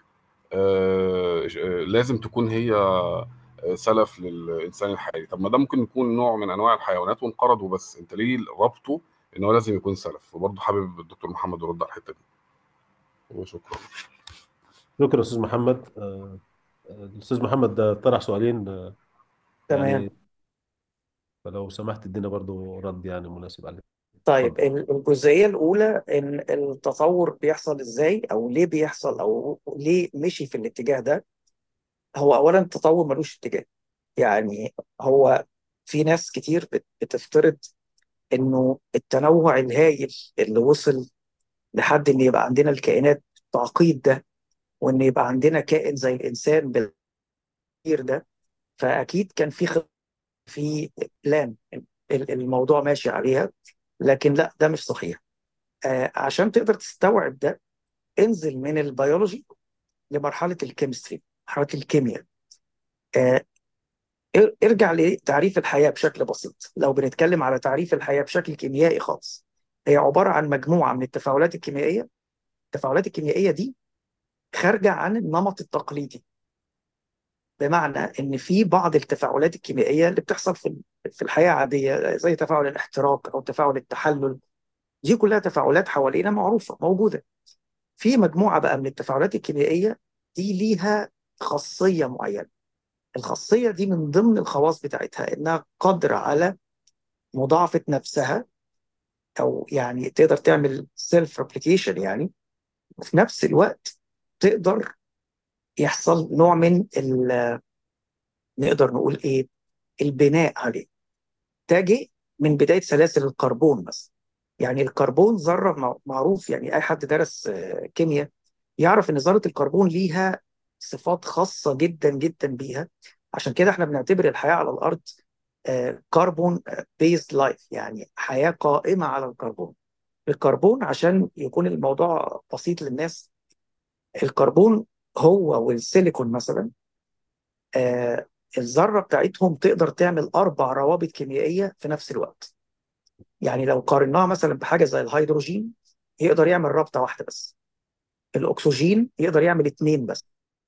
لازم تكون هي سلف للانسان الحالي؟ طب ما ده ممكن يكون نوع من انواع الحيوانات وانقرض وبس، انت ليه ربطه ان هو لازم يكون سلف؟ وبرضه حابب الدكتور محمد يرد على الحته دي. وشكرا. شكرا استاذ محمد. الاستاذ محمد ده طرح سؤالين تمام. يعني، فلو سمحت ادينا برضو رد يعني مناسب عليه. طيب اتفضل. الجزئية الأولى إن التطور بيحصل إزاي أو ليه بيحصل أو ليه مشي في الاتجاه ده. هو أولا التطور ملوش اتجاه. يعني هو في ناس كتير بتفترض إنه التنوع الهائل اللي وصل لحد إن يبقى عندنا الكائنات التعقيد ده، وإن يبقى عندنا كائن زي الإنسان بالكثير ده، فأكيد كان في بلان الموضوع ماشي عليها. لكن لا، ده مش صحيح. عشان تقدر تستوعب ده، انزل من البيولوجي لمرحلة الكيمستري، مرحلة الكيمياء. آه، ارجع لتعريف الحياة بشكل بسيط. لو بنتكلم على تعريف الحياة بشكل كيميائي خالص، هي عبارة عن مجموعة من التفاعلات الكيميائية. التفاعلات الكيميائية دي خارجة عن النمط التقليدي، بمعنى ان في بعض التفاعلات الكيميائية اللي بتحصل في الحياة عادية، زي تفاعل الاحتراق او تفاعل التحلل. دي كلها تفاعلات حوالينا معروفة موجودة. في مجموعة بقى من التفاعلات الكيميائية دي ليها خاصية معينة. الخاصية دي من ضمن الخواص بتاعتها إنها قادرة على مضاعفة نفسها، أو يعني تقدر تعمل سيلف ريبليكيشن يعني. وفي نفس الوقت تقدر يحصل نوع من نقدر نقول إيه، البناء عليه. ده جه من بداية سلاسل الكربون مثلا. يعني الكربون ذرة معروف، يعني أي حد درس كيمياء يعرف إن ذرة الكربون ليها صفات خاصة جدا جدا بيها. عشان كده احنا بنعتبر الحياة على الأرض كربون بيز لايف، يعني حياة قائمة على الكربون. الكربون عشان يكون الموضوع بسيط للناس، الكربون هو والسيليكون مثلا، آه، الذرة بتاعتهم تقدر تعمل 4 روابط كيميائية في نفس الوقت. يعني لو قارناها مثلا بحاجة زي الهيدروجين، يقدر يعمل رابطة واحدة بس. الأكسجين يقدر يعمل 2 بس،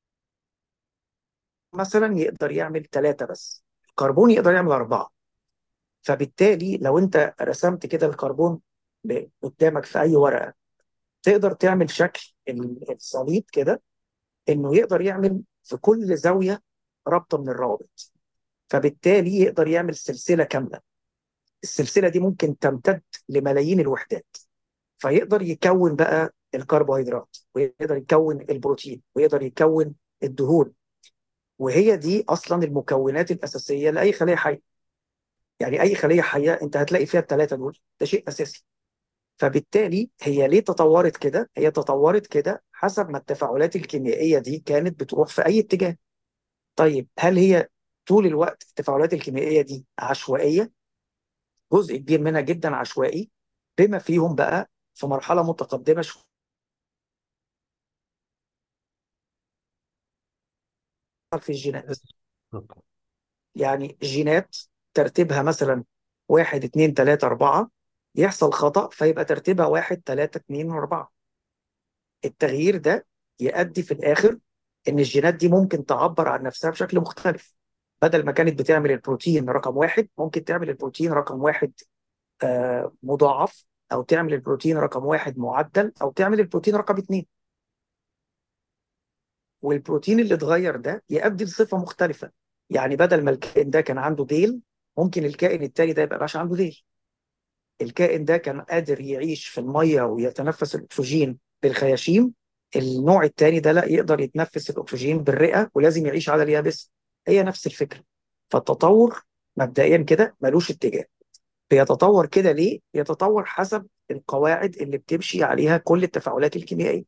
مثلا يقدر يعمل 3 بس. الكربون يقدر يعمل 4. فبالتالي لو أنت رسمت كده الكربون قدامك في أي ورقة، تقدر تعمل شكل الصليب كده، إنه يقدر يعمل في كل زاوية رابطة من الروابط. فبالتالي يقدر يعمل سلسلة كاملة. السلسلة دي ممكن تمتد لملايين الوحدات. فيقدر يكون بقى الكربوهيدرات، ويقدر يكون البروتين، ويقدر يكون الدهون. وهي دي اصلا المكونات الاساسيه لاي خليه حيه. يعني اي خليه حيه انت هتلاقي فيها ال3 دول، ده شيء اساسي. فبالتالي هي ليه تطورت كده؟ هي تطورت كده حسب ما التفاعلات الكيميائيه دي كانت بتروح في اي اتجاه. طيب هل هي طول الوقت التفاعلات الكيميائيه دي عشوائيه؟ جزء كبير منها جدا عشوائي، بما فيهم بقى في مرحله متقدمه شويه في الجينات. أوكي. يعني جينات ترتيبها مثلا 1 2 3 4، يحصل خطأ فيبقى ترتيبها 1 3 2 4. التغيير ده يؤدي في الآخر إن الجينات دي ممكن تعبر عن نفسها بشكل مختلف. بدل ما كانت بتعمل البروتين رقم 1، ممكن تعمل البروتين رقم 1 مضاعف، أو تعمل البروتين رقم 1 معدل، أو تعمل البروتين رقم 2. والبروتين اللي اتغير ده يؤدي لصفة مختلفة. يعني بدل ما الكائن ده كان عنده ديل، ممكن الكائن التاني ده يبقى مش عنده ديل. الكائن ده كان قادر يعيش في المية ويتنفس الأكسجين بالخياشيم، النوع التاني ده لا، يقدر يتنفس الأكسجين بالرئة ولازم يعيش على اليابس. هي نفس الفكرة. فالتطور مبدئيا كده ملوش اتجاه. بيتطور كده ليه؟ بيتطور حسب القواعد اللي بتمشي عليها كل التفاعلات الكيميائية.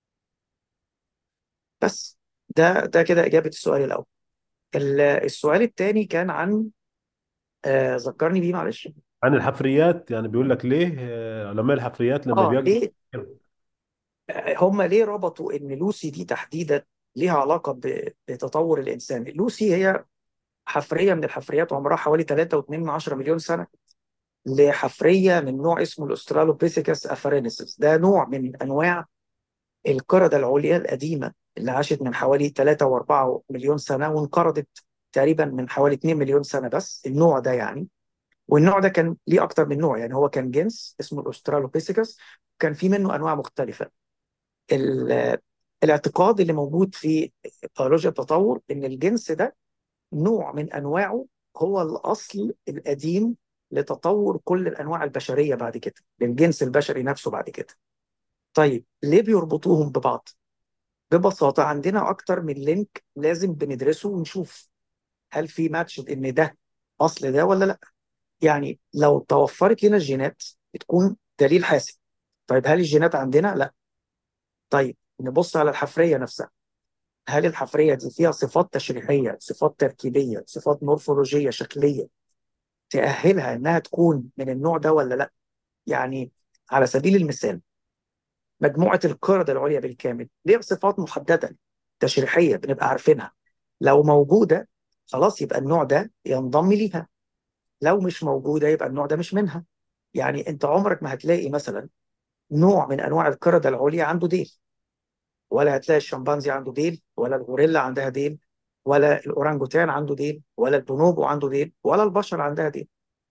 بس ده كده إجابة السؤال الأول. السؤال الثاني كان عن ذكرني بيه معلش. عن الحفريات، يعني بيقول لك ليه علماء الحفريات لما بيجوا. ليه هم ليه ربطوا ان لوسي دي تحديدا ليها علاقه بتطور الانسان؟ لوسي هي حفريه من الحفريات عمرها حوالي 3.2 مليون سنه، لحفريه من نوع اسمه الاسترالوبيثيكس افارينيسيس. ده نوع من انواع القرده العليا القديمه اللي عاشت من حوالي 3 و4 مليون سنه، وانقرضت تقريبا من حوالي 2 مليون سنه بس، النوع ده يعني. والنوع ده كان ليه اكتر من نوع، يعني هو كان جنس اسمه الاسترالوبيثيكس، كان في منه انواع مختلفه. ال- الاعتقاد اللي موجود في بيولوجيا التطور ان الجنس ده نوع من انواعه هو الاصل القديم لتطور كل الانواع البشريه بعد كده، للجنس البشري نفسه بعد كده. طيب ليه بيربطوهم ببعض؟ ببساطه عندنا اكتر من لينك لازم بندرسه ونشوف هل في ماتش ان ده اصل ده ولا لا. يعني لو توفرت لنا الجينات بتكون دليل حاسم. طيب هل الجينات عندنا؟ لا. طيب نبص على الحفريه نفسها. هل الحفريه دي فيها صفات تشريحيه، صفات تركيبيه، صفات مورفولوجيه شكليه تأهلها انها تكون من النوع ده ولا لا؟ يعني على سبيل المثال، مجموعه القردة العليا بالكامل ليها صفات محدده تشريحيه بنبقى عارفينها. لو موجوده خلاص يبقى النوع ده ينضم ليها. لو مش موجوده يبقى النوع ده مش منها. يعني انت عمرك ما هتلاقي مثلا نوع من انواع القردة العليا عنده ديل، ولا هتلاقي الشمبانزي عنده ديل، ولا الغوريلا عندها ديل، ولا الاورانجوتان عنده ديل، ولا البونوبو عنده ديل، ولا البشر عندها ديل.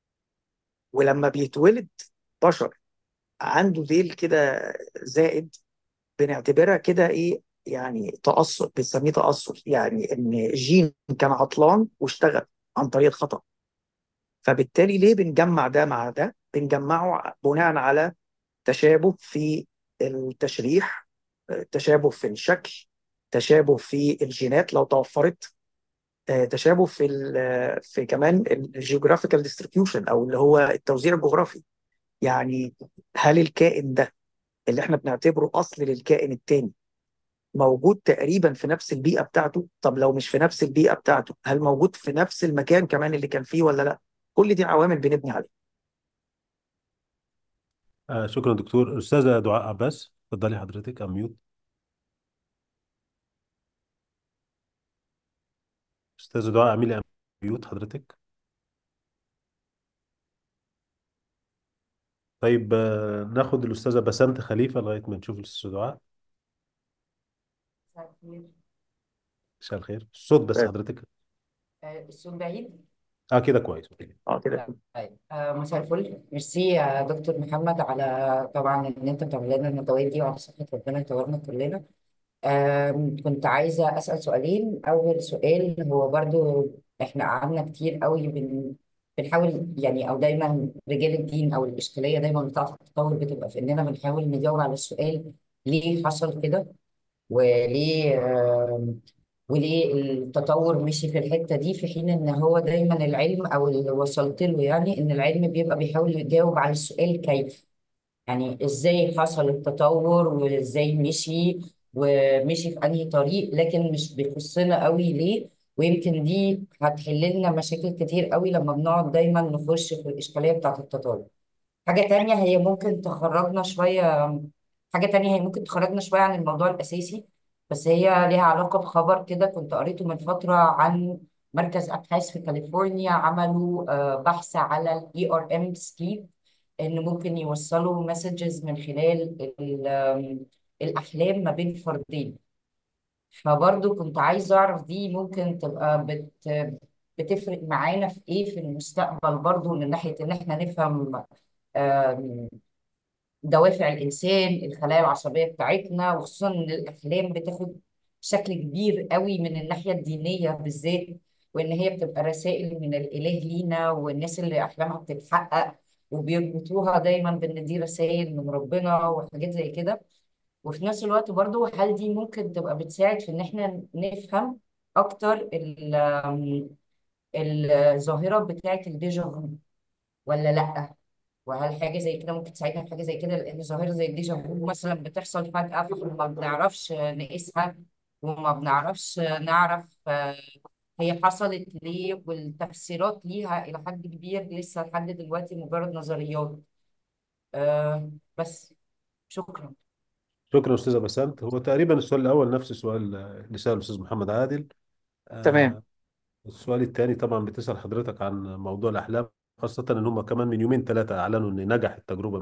ولما بيتولد بشر عنده ديل كده زائد، بنعتبرها كده ايه؟ يعني تأصل، بنسميه تأصل، يعني ان جين كان عطلان واشتغل عن طريق الخطأ. فبالتالي ليه بنجمع ده مع ده؟ بنجمعه بناء على تشابه في التشريح، تشابه في الشكل، تشابه في الجينات لو توفرت، تشابه في في كمان الجيوغرافيكال ديستريبيوشن، او اللي هو التوزيع الجغرافي. يعني هل الكائن ده اللي احنا بنعتبره اصل للكائن التاني موجود تقريبا في نفس البيئة بتاعته؟ طب لو مش في نفس البيئة بتاعته، هل موجود في نفس المكان كمان اللي كان فيه ولا لا؟ كل دي عوامل بنبني عليها. شكرا دكتور. أستاذة دعاء عباس، اتفضلي حضرتك، أميوت. أستاذة دعاء، اعملي أميوت حضرتك. طيب ناخد الأستاذة بسنت خليفة لغاية ما نشوف الأستاذة دعاء. مساء الخير. مساء الخير. الصوت بس طيب. حضرتك. الصوت بعيد؟ كده كويس. أوكي. كده. طيب مساء الفل، ميرسي يا دكتور محمد على طبعا ان انت بتعمل لنا الندوات دي، وعلى صحة ربنا يطورنا كلنا. كنت عايزة أسأل سؤالين. أول سؤال هو برضو إحنا قعدنا كتير قوي بنحاول يعني، أو دايما رجال الدين أو الإشكالية دايما بتاعة التطور بتبقى في إننا بنحاول نجاوب على السؤال ليه حصل كده، وليه وليه التطور مشي في الحتة دي، في حين ان هو دايما العلم او اللي وصلت له يعني ان العلم بيبقى بيحاول يجاوب على السؤال كيف، يعني ازاي حصل التطور وازاي مشي ومشي في انهي طريق، لكن مش بيخصنا قوي ليه. ويمكن دي هتحل لنا مشاكل كتير قوي لما بنقعد دايما نخش في الإشكالية بتاعة التطور. حاجة تانية هي ممكن تخرجنا شوية حاجة تانية هي ممكن تخرجنا شوية عن الموضوع الأساسي، بس هي ليها علاقة بخبر كده كنت قريته من فترة عن مركز أبحاث في كاليفورنيا عملوا بحث على ال ERM speed، إن ممكن يوصلوا مسجز من خلال الأحلام ما بين فردين. فبرضو كنت عايز أعرف دي ممكن تبقى بتفرق معانا في إيه في المستقبل، برضو من ناحية إن إحنا نفهم آم، دوافع الإنسان، الخلايا العصبية بتاعتنا، وخصوصا إن الأحلام بتاخد شكل كبير قوي من الناحية الدينية بالذات، وإن هي بتبقى رسائل من الإله لينا، والناس اللي أحلامها بتتحقق وبيربطوها دايما بإن دي رسائل من ربنا وحاجات زي كده. وفي نفس الوقت برضو هل دي ممكن تبقى بتساعد في إن إحنا نفهم أكتر الظاهرة بتاعة الديجا فو ولا لأ؟ وهل حاجة زي كده ممكن تساعدنا في حاجة زي كده؟ لأن ظاهرة زي الديجا فو مثلا بتحصل فجأة فما بنعرفش نقيسها، وما بنعرفش نعرف هي حصلت ليه، والتفسيرات ليها إلى حد كبير لسه لحد دلوقتي مجرد نظريات. بس شكرا. شكرا أستاذة بسنت. هو تقريبا السؤال الأول نفس السؤال اللي سأله الأستاذ محمد عادل. تمام. آه، السؤال الثاني طبعا بتسأل حضرتك عن موضوع الأحلام، خاصة إن هم كمان من يومين ثلاثة أعلنوا إن نجح التجربة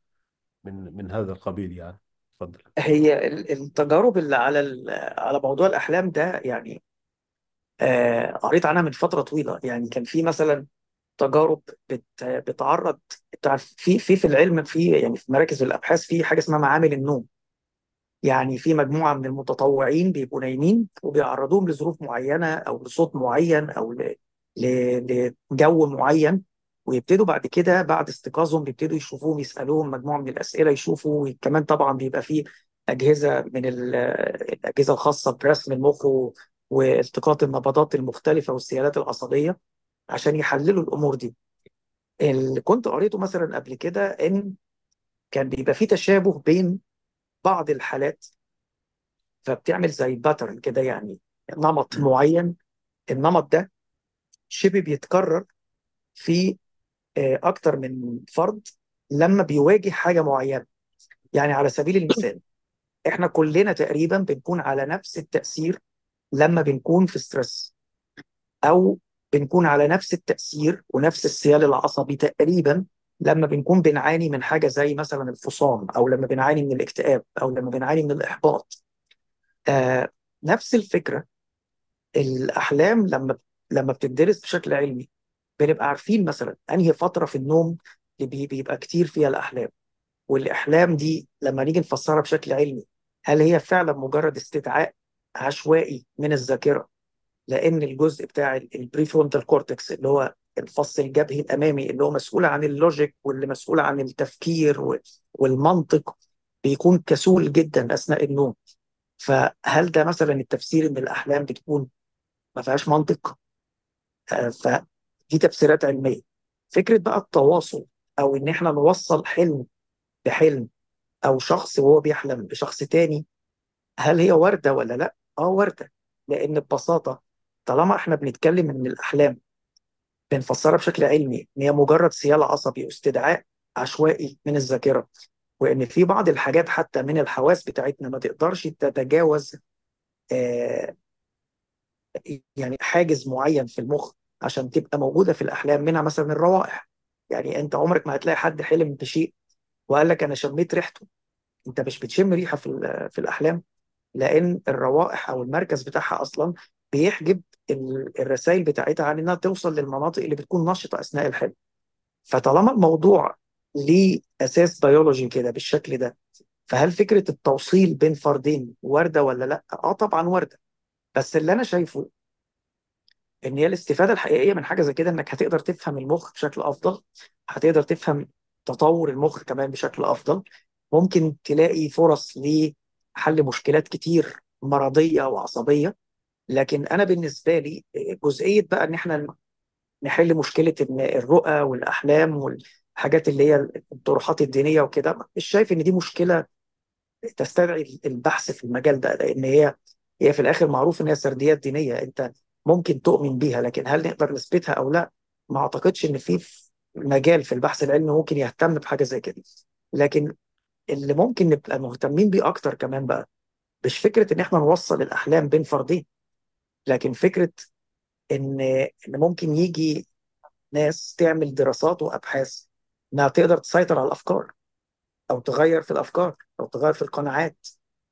من هذا القبيل يعني. اتفضل. هي التجارب اللي على موضوع الأحلام ده يعني قريت عنها من فترة طويلة. يعني كان في مثلا تجارب بتعرض، تعرف في العلم، يعني في مراكز الأبحاث في حاجة اسمها معامل النوم. يعني في مجموعة من المتطوعين بيبقوا نايمين وبيعرضوهم لظروف معينة أو لصوت معين أو لجو معين، ويبتدوا بعد كده بعد استيقاظهم بيبتدوا يشوفوهم، يسألوهم مجموعة من الأسئلة، يشوفوا كمان. طبعا بيبقى فيه أجهزة من الأجهزة الخاصة برسم المخ والتقاط النبضات المختلفة والسيالات العصبية عشان يحللوا الأمور دي. اللي كنت قريته مثلا قبل كده إن كان بيبقى فيه تشابه بين بعض الحالات، فبتعمل زي باترن كده، يعني نمط معين. النمط ده شبه بيتكرر في اكتر من فرد لما بيواجه حاجه معينه. يعني على سبيل المثال، احنا كلنا تقريبا بنكون على نفس التاثير لما بنكون في ستريس، او بنكون على نفس التاثير ونفس السيال العصبي تقريبا لما بنكون بنعاني من حاجه زي مثلا الفصام، او لما بنعاني من الاكتئاب، او لما بنعاني من الاحباط. آه نفس الفكره. الاحلام لما بتدرس بشكل علمي بنبقى عارفين مثلا انهي فتره في النوم اللي بيبقى كتير فيها الاحلام. والاحلام دي لما نيجي نفسرها بشكل علمي، هل هي فعلا مجرد استدعاء عشوائي من الذاكره؟ لان الجزء بتاع البريفرونتال كورتكس اللي هو الفص الجبهي الامامي اللي هو مسؤول عن اللوجيك واللي مسؤول عن التفكير والمنطق بيكون كسول جدا اثناء النوم. فهل ده مثلا التفسير ان الاحلام بتكون ما فيهاش منطق؟ فدي تفسيرات علميه. فكره بقى التواصل، او ان احنا نوصل حلم بحلم، او شخص وهو بيحلم بشخص تاني، هل هي وارده ولا لا؟ اه وارده، لان ببساطه طالما احنا بنتكلم ان الاحلام بنفسرها بشكل علمي ان هي مجرد سيال عصبي واستدعاء عشوائي من الذاكره، وان في بعض الحاجات حتى من الحواس بتاعتنا ما تقدرش تتجاوز آه، يعني حاجز معين في المخ عشان تبقى موجوده في الاحلام، منها مثلا الروائح. يعني انت عمرك ما هتلاقي حد حلم بشيء وقال لك انا شميت ريحته. انت مش بتشم ريحه في الاحلام، لان الروائح او المركز بتاعها اصلا بيحجب الرسائل بتاعتها عن انها توصل للمناطق اللي بتكون نشطه اثناء الحلم. فطالما الموضوع ليه اساس بيولوجي كده بالشكل ده، فهل فكره التوصيل بين فردين وارده ولا لا؟ اه طبعا وارده. بس اللي انا شايفه ان هي الاستفاده الحقيقيه من حاجه زي كده انك هتقدر تفهم المخ بشكل افضل، هتقدر تفهم تطور المخ كمان بشكل افضل، ممكن تلاقي فرص لحل مشكلات كتير مرضيه وعصبيه. لكن انا بالنسبه لي جزئيه بقى ان احنا نحل مشكله ان الرؤى والاحلام والحاجات اللي هي الطروحات الدينيه وكده، مش شايف ان دي مشكله تستدعي البحث في المجال ده، لان هي في الاخر معروف ان هي سرديات دينيه انت ممكن تؤمن بيها، لكن هل نقدر نثبتها او لا؟ ما اعتقدش ان في مجال في البحث العلمي ممكن يهتم بحاجه زي كده. لكن اللي ممكن نبقى مهتمين بيه اكتر كمان بقى مش فكره ان احنا نوصل الاحلام بين فردين، لكن فكره ان ممكن يجي ناس تعمل دراسات وابحاث انها تقدر تسيطر على الافكار، او تغير في الافكار، او تغير في القناعات.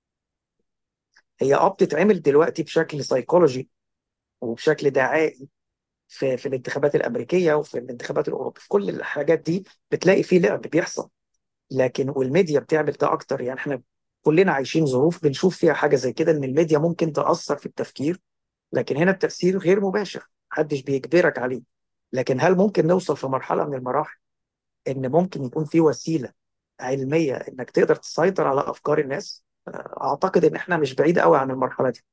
هي بتتعمل دلوقتي بشكل سيكولوجي وبشكل دعائي في الانتخابات الامريكيه وفي الانتخابات الاوروبيه، في كل الحاجات دي بتلاقي فيه لعب بيحصل. لكن والميديا بتعمل ده اكتر، يعني احنا كلنا عايشين ظروف بنشوف فيها حاجه زي كده ان الميديا ممكن تاثر في التفكير، لكن هنا التاثير غير مباشر، محدش بيجبرك عليه. لكن هل ممكن نوصل في مرحله من المراحل ان ممكن يكون في وسيله علميه انك تقدر تسيطر على افكار الناس؟ اعتقد ان احنا مش بعيد قوي عن المرحله دي.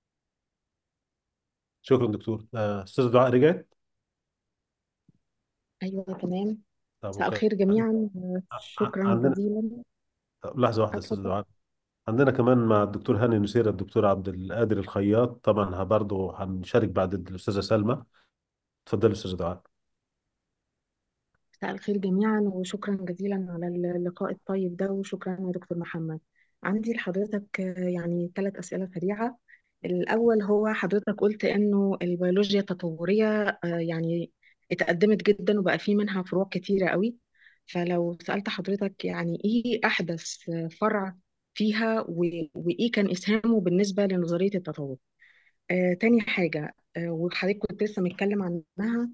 شكرا دكتور. استاذ دعاء رجعت؟ أيوة تمام. طب مساء اوكي. الخير جميعا. شكرا عندنا، جزيلا. طب لحظه واحده استاذ اتفضل. دعاء. عندنا كمان مع الدكتور هاني نسير الدكتور عبد القادر الخياط، طبعا برضه هنشارك بعد الاستاذه سلمى. اتفضل استاذ دعاء. مساء الخير جميعا وشكرا جزيلا على اللقاء الطيب ده، وشكرا يا دكتور محمد. عندي لحضرتك يعني 3 أسئلة سريعة. الأول هو حضرتك قلت إنه البيولوجيا التطورية يعني اتقدمت جدا وبقى في منها فروع كتيرة قوي. فلو سألت حضرتك يعني إيه أحدث فرع فيها وإيه كان إسهامه بالنسبة لنظرية التطور؟ تاني حاجة وحضرتك كنت لسه متكلم عنها،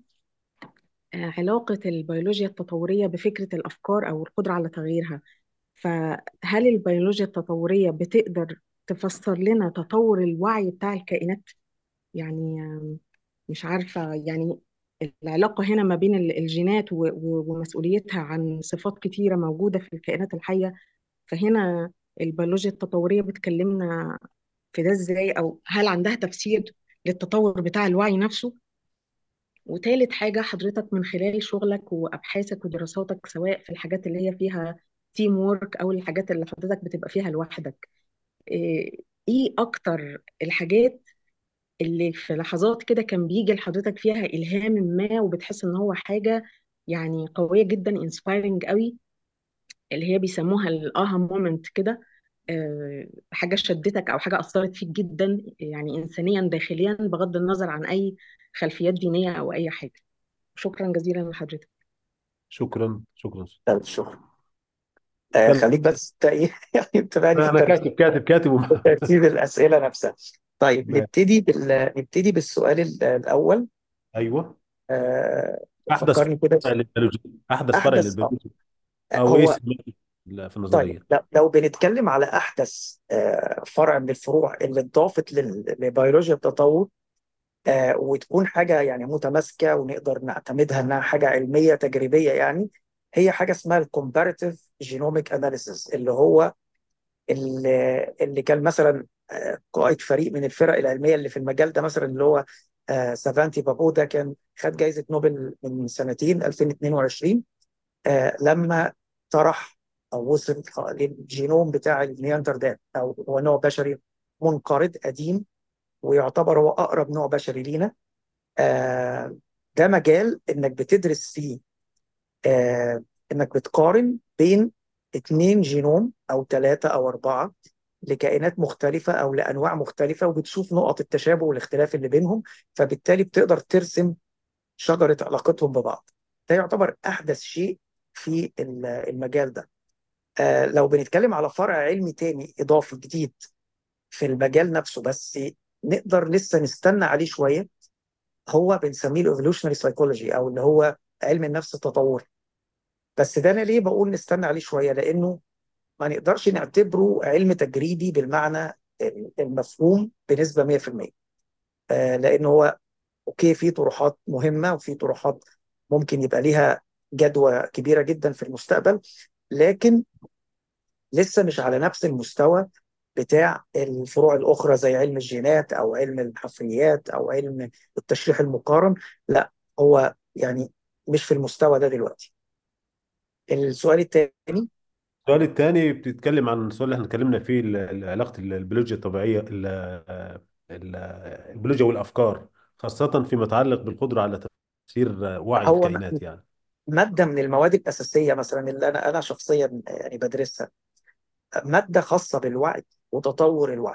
علاقة البيولوجيا التطورية بفكرة الأفكار أو القدرة على تغييرها. فهل البيولوجيا التطورية بتقدر تفسر لنا تطور الوعي بتاع الكائنات؟ يعني مش عارفة يعني العلاقة هنا ما بين الجينات ومسؤوليتها عن صفات كتيرة موجودة في الكائنات الحية. فهنا البيولوجيا التطورية بتكلمنا في ده ازاي، او هل عندها تفسير للتطور بتاع الوعي نفسه؟ وتالت حاجة حضرتك من خلال شغلك وأبحاثك ودراساتك سواء في الحاجات اللي هي فيها تيم وورك أو الحاجات اللي حضرتك بتبقى فيها لوحدك، إيه إيه أكتر الحاجات اللي في لحظات كده كان بيجي لحضرتك فيها إلهام ما وبتحس إن هو حاجة يعني قوية جدا انسبايرنج قوي، اللي هي بيسموها الآها مومنت كده، حاجة شدتك أو حاجة أثرت فيك جدا يعني إنسانيا داخليا بغض النظر عن أي خلفيات دينية أو أي حاجة؟ شكرا جزيلا لحضرتك. شكرا شكرا. طيب شكرا. اتكلم. خليك بس يعني تبعني في انا الترتيب، كاتب ترتيب الأسئلة نفسها. طيب ما- نبتدي بالسؤال الأول. ايوه. آه، احدث فكرني كده. فرع للبيولوجيا، احدث فرع أحدث للبيولوجيا، او ايه هو استعمال في طيب النظريه؟ لو بنتكلم على أحدث فرع من الفروع اللي اتضافت لبيولوجيا التطور، وتكون حاجة يعني متماسكة ونقدر نعتمدها إنها حاجة علمية تجريبية، يعني هي حاجة اسمها الكومباريتيف جينوميك أناليسيس، اللي هو اللي كان مثلا قائد فريق من الفرق العلميه اللي في المجال ده، مثلا اللي هو سافانتي بابو، ده كان خد جائزه نوبل من سنتين 2022 لما طرح او وصل للجينوم بتاع النياندرتال، او هو نوع بشري منقرض قديم، ويعتبر هو اقرب نوع بشري لينا. آه، ده مجال انك بتدرس فيه، آه، انك بتقارن بين اتنين جينوم او ثلاثة او اربعة لكائنات مختلفة او لانواع مختلفة، وبتشوف نقط التشابه والاختلاف اللي بينهم، فبالتالي بتقدر ترسم شجرة علاقتهم ببعض. ده يعتبر احدث شيء في المجال ده. لو بنتكلم على فرع علمي تاني اضافي جديد في المجال نفسه، بس نقدر لسه نستنى عليه شوية، هو بنسميه الايفولوشنري سايكولوجي، او اللي هو علم النفس التطوري. بس ده انا ليه بقول نستنى عليه شويه؟ لانه ما نقدرش نعتبره علم تجريبي بالمعنى المفهوم بنسبه 100%. لانه هو اوكي، في طروحات مهمه وفي طروحات ممكن يبقى ليها جدوى كبيره جدا في المستقبل، لكن لسه مش على نفس المستوى بتاع الفروع الاخرى زي علم الجينات او علم الحفريات او علم التشريح المقارن. لا، هو يعني مش في المستوى ده دلوقتي. السؤال الثاني. السؤال الثاني بتتكلم عن السؤال اللي احنا اتكلمنا فيه، علاقة البيولوجيا الطبيعية، البيولوجيا والأفكار، خاصة فيما يتعلق بالقدرة على تفسير وعي هو الكائنات يعني. ماده من المواد الاساسيه مثلا اللي انا شخصيا يعني بدرسها، ماده خاصه بالوعي وتطور الوعي.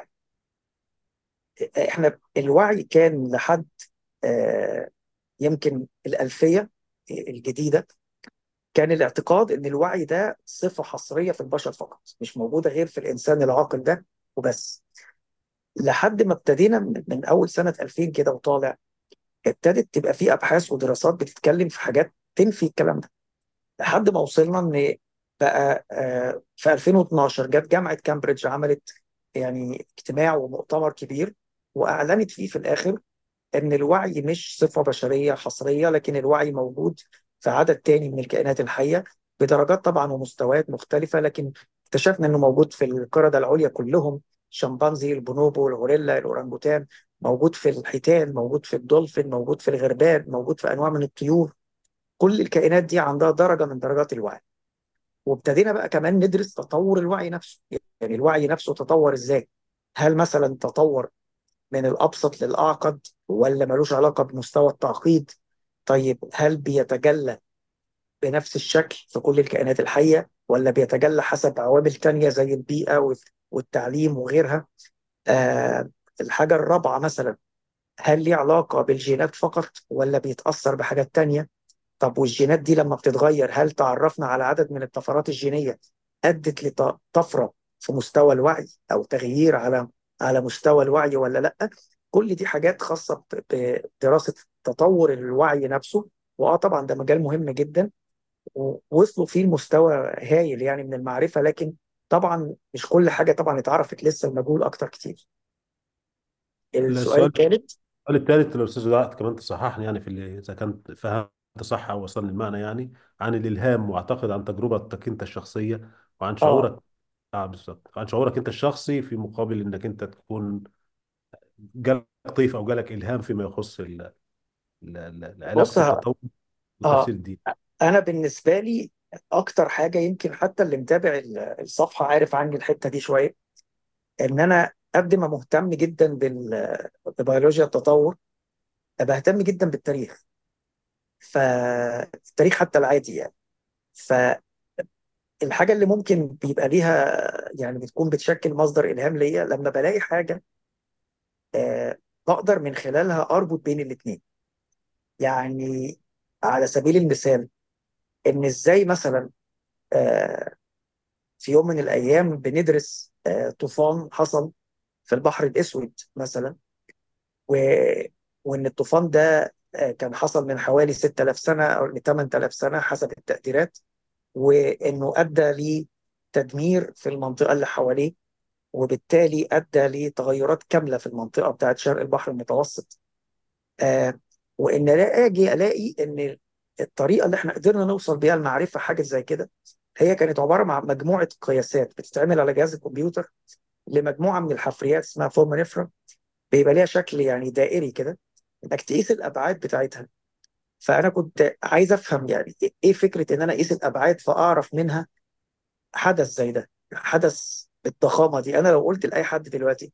احنا الوعي كان لحد آه، يمكن الالفيه الجديده، كان الاعتقاد ان الوعي ده صفه حصريه في البشر فقط، مش موجوده غير في الانسان العاقل ده وبس. لحد ما ابتدينا من اول سنه 2000 كده وطالع، ابتدت تبقى في ابحاث ودراسات بتتكلم في حاجات تنفي الكلام ده، لحد ما وصلنا ان بقى في 2012 جت جامعه كامبريدج عملت يعني اجتماع ومؤتمر كبير، واعلنت فيه في الاخر ان الوعي مش صفه بشريه حصريه، لكن الوعي موجود في عدد تاني من الكائنات الحيه بدرجات طبعا ومستويات مختلفه، لكن اكتشفنا انه موجود في القرده العليا كلهم: الشمبانزي، البونوبو، الغوريلا، الاورانجوتان، موجود في الحيتان، موجود في الدولفين، موجود في الغربان، موجود في انواع من الطيور. كل الكائنات دي عندها درجه من درجات الوعي. وابتدينا بقى كمان ندرس تطور الوعي نفسه، يعني الوعي نفسه تطور ازاي؟ هل مثلا تطور من الابسط للاعقد، ولا ملوش علاقه بمستوى التعقيد؟ طيب هل بيتجلى بنفس الشكل في كل الكائنات الحيه، ولا بيتجلى حسب عوامل تانية زي البيئه والتعليم وغيرها؟ آه الحاجه الرابعه مثلا، هل ليه علاقه بالجينات فقط، ولا بيتاثر بحاجات تانية؟ طب والجينات دي لما بتتغير، هل تعرفنا على عدد من الطفرات الجينية أدت لطفرة في مستوى الوعي، أو تغيير على مستوى الوعي ولا لأ؟ كل دي حاجات خاصة بدراسة تطور الوعي نفسه. طبعا ده مجال مهم جدا، ووصلوا فيه لمستوى هايل يعني من المعرفة، لكن طبعا مش كل حاجة طبعا اتعرفت، لسه المجهول أكتر كتير. السؤال السؤال الثالث. السؤال الثالث لو أستاذ دعاء كمان تصححني يعني في اللي إذا كنت فهمت صح أو وصلني المعنى، يعني عن الإلهام، وأعتقد عن تجربتك أنت الشخصية، وعن اه شعورك. بالظبط، عن شعورك أنت الشخصي في مقابل إنك أنت تكون جالك طيف أو جالك إلهام فيما يخص بص علاقة التطور اه والتفسير الديني. انا بالنسبه لي اكتر حاجه، يمكن حتى اللي متابع الصفحه عارف عني الحته دي شويه، ان انا قد ما مهتم جدا ببيولوجيا التطور، بهتم جدا بالتاريخ. فالتاريخ حتى العادي يعني. فالحاجه اللي ممكن بيبقى ليها يعني بتكون بتشكل مصدر الهام ليا لما بلاقي حاجه آه، بقدر من خلالها اربط بين الاثنين. يعني على سبيل المثال، ان ازاي مثلا آه، في يوم من الأيام بندرس طوفان حصل في البحر الأسود مثلا، و... وإن الطوفان ده كان حصل من حوالي 6000 سنة أو ل 8000 سنة حسب التقديرات، وإنه أدى لتدمير في المنطقة اللي حواليه، وبالتالي أدى لتغيرات كاملة في المنطقة بتاعت شرق البحر المتوسط. آه وإن لا أجي ألاقي إن الطريقة اللي إحنا قدرنا نوصل بيها المعرفة حاجة زي كده، هي كانت عبارة عن مجموعة قياسات بتتعمل على جهاز الكمبيوتر لمجموعة من الحفريات اسمها فورمانيفرا، بيبقى ليها شكل يعني دائري كده، انك تقيس الابعاد بتاعتها. فانا كنت عايز افهم يعني ايه فكرة ان انا اقيس الابعاد فاعرف منها حدث زي ده، حدث بالضخامة دي. انا لو قلت لاي حد دلوقتي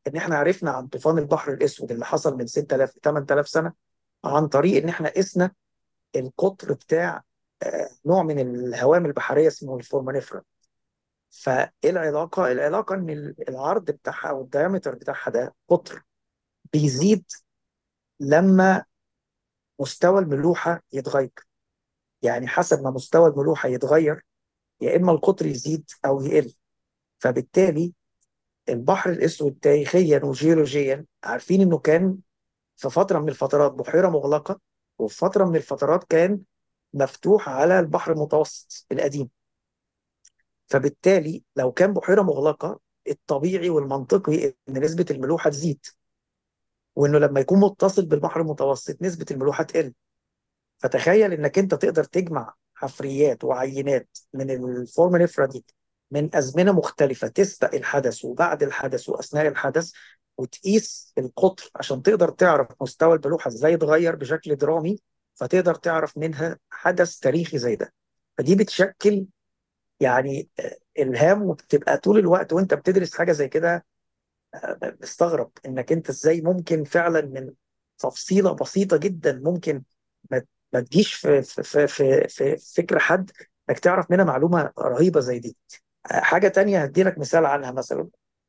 ان احنا عرفنا عن طوفان البحر الاسود اللي حصل من 6000 ل 8000 سنه عن طريق ان احنا قسنا القطر بتاع نوع من الهوام البحريه اسمه الفورمانيفرا. فايه العلاقه؟ العلاقه ان العرض بتاعها او الدايمتر بتاعها ده قطر بيزيد لما مستوى الملوحه يتغير. يعني حسب ما مستوى الملوحه يتغير يا اما القطر يزيد او يقل. فبالتالي البحر الاسود تاريخيا وجيولوجيا عارفين انه كان في فتره من الفترات بحيره مغلقه، وفي فتره من الفترات كان مفتوح على البحر المتوسط القديم. فبالتالي لو كان بحيره مغلقه الطبيعي والمنطقي ان نسبه الملوحه تزيد، وانه لما يكون متصل بالبحر المتوسط نسبه الملوحه تقل. فتخيل انك انت تقدر تجمع حفريات وعينات من الفورمينيفرا دي من ازمنه مختلفه، تسبق الحدث وبعد الحدث واثناء الحدث، وتقيس القطر عشان تقدر تعرف مستوى الملوحه ازاي يتغير بشكل درامي، فتقدر تعرف منها حدث تاريخي زي ده. فدي بتشكل يعني الهام، وبتبقى طول الوقت وانت بتدرس حاجه زي كده مستغرب انك انت ازاي ممكن فعلا من تفصيله بسيطه جدا ممكن ما ما تجيش في فكر حد انك تعرف منها معلومه رهيبه زي دي. حاجه تانية هدي لك مثال عنها، مثلا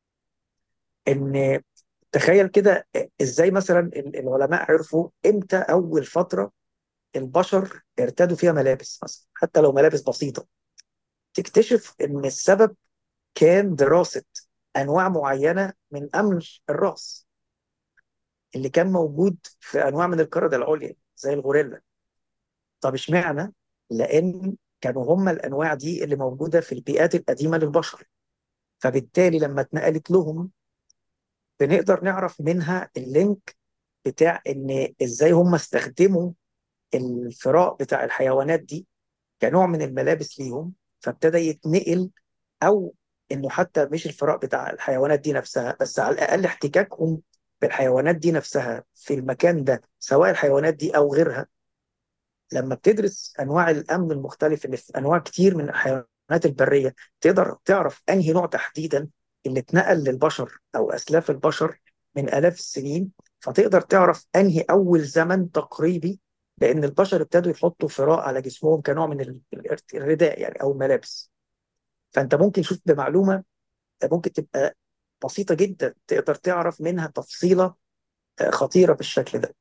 ان تخيل كده ازاي مثلا العلماء عرفوا امتى اول فتره البشر ارتدوا فيها ملابس، مثلا حتى لو ملابس بسيطه. تكتشف ان السبب كان دراسه انواع معينه من امل الراس اللي كان موجود في انواع من القردة العليا زي الغوريلا. طب اشمعنى؟ لان كانوا هم الانواع دي اللي موجوده في البيئات القديمه للبشر. فبالتالي لما اتنقلت لهم بنقدر نعرف منها اللينك بتاع ان ازاي هم استخدموا الفراء بتاع الحيوانات دي كنوع من الملابس ليهم، فابتدى يتنقل. او انه حتى مش الفراء بتاع الحيوانات دي نفسها بس، على الاقل احتكاكهم بالحيوانات دي نفسها في المكان ده سواء الحيوانات دي او غيرها. لما بتدرس انواع الامن المختلف اللي في انواع كتير من الحيوانات البريه تقدر تعرف انهي نوع تحديدا اللي اتنقل للبشر او اسلاف البشر من الاف السنين، فتقدر تعرف انهي اول زمن تقريبي، لان البشر ابتدوا يحطوا فراء على جسمهم كنوع من الرداء يعني او الملابس. فانت ممكن شوف بمعلومه ممكن تبقى بسيطه جدا تقدر تعرف منها تفصيله خطيره بالشكل ده.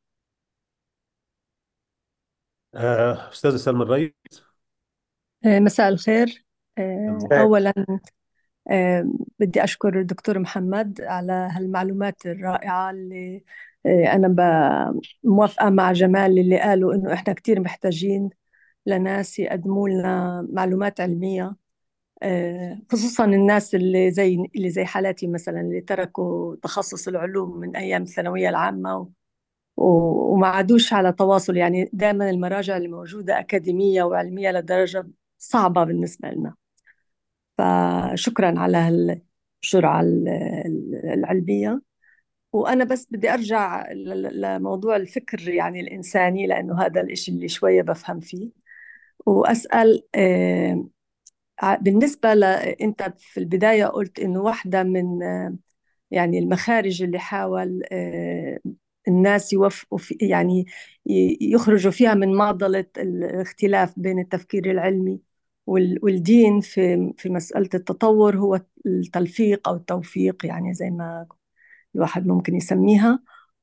أستاذ سلمى الرئيس. مساء الخير. المهم. أولا آه، بدي أشكر الدكتور محمد على هالمعلومات الرائعة اللي أنا موافقة مع جمال اللي قالوا إنه إحنا كتير محتاجين لناس يقدموا لنا معلومات علمية، خصوصا الناس اللي زي حالاتي مثلا، اللي تركوا تخصص العلوم من أيام الثانوية العامة وما عادوش على تواصل. يعني دائما المراجع اللي موجودة أكاديمية وعلمية لدرجة صعبة بالنسبة لنا. فشكرا على هالجرعة العلمية. وأنا بس بدي أرجع لموضوع الفكر يعني الإنساني، لأنه هذا الإشي اللي شوية بفهم فيه، وأسأل بالنسبة أنت في البداية قلت إنه واحدة من يعني المخارج اللي حاول الناس يوفقوا في يعني يخرجوا فيها من معضلة الاختلاف بين التفكير العلمي والدين في مسألة التطور هو التلفيق أو التوفيق، يعني زي ما الواحد ممكن يسميها،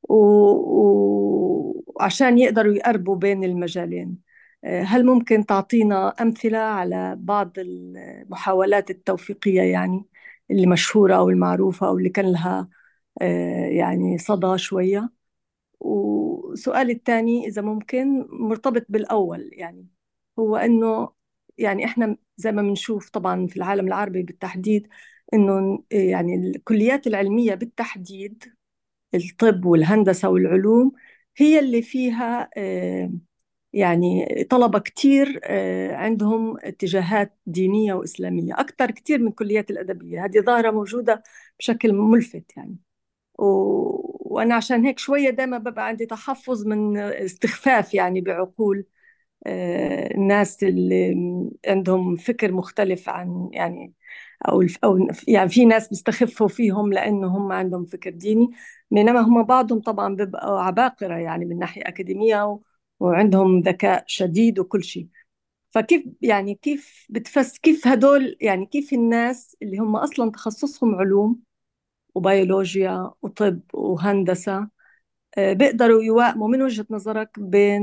وعشان يقدروا يقربوا بين المجالين. هل ممكن تعطينا أمثلة على بعض المحاولات التوفيقية يعني اللي مشهورة أو المعروفة أو اللي كان لها يعني صدى شوية؟ وسؤال الثاني إذا ممكن مرتبط بالأول، يعني هو إنه يعني إحنا زي ما بنشوف طبعا في العالم العربي بالتحديد إنه يعني الكليات العلمية بالتحديد الطب والهندسة والعلوم هي اللي فيها يعني طلبة كتير عندهم اتجاهات دينية وإسلامية أكثر كتير من كليات الأدبية. هذه ظاهرة موجودة بشكل ملفت يعني. وأنا عشان هيك شوية دائما ببقى عندي تحفظ من استخفاف يعني بعقول الناس اللي عندهم فكر مختلف عن يعني أو يعني في ناس بيستخفوا فيهم لأنه هم عندهم فكر ديني، بينما هم بعضهم طبعا بيبقوا عباقرة يعني من ناحية أكاديمية وعندهم ذكاء شديد وكل شيء. فكيف يعني كيف هدول يعني كيف الناس اللي هم أصلا تخصصهم علوم وبيولوجيا وطب وهندسة بيقدروا يوائموا من وجهة نظرك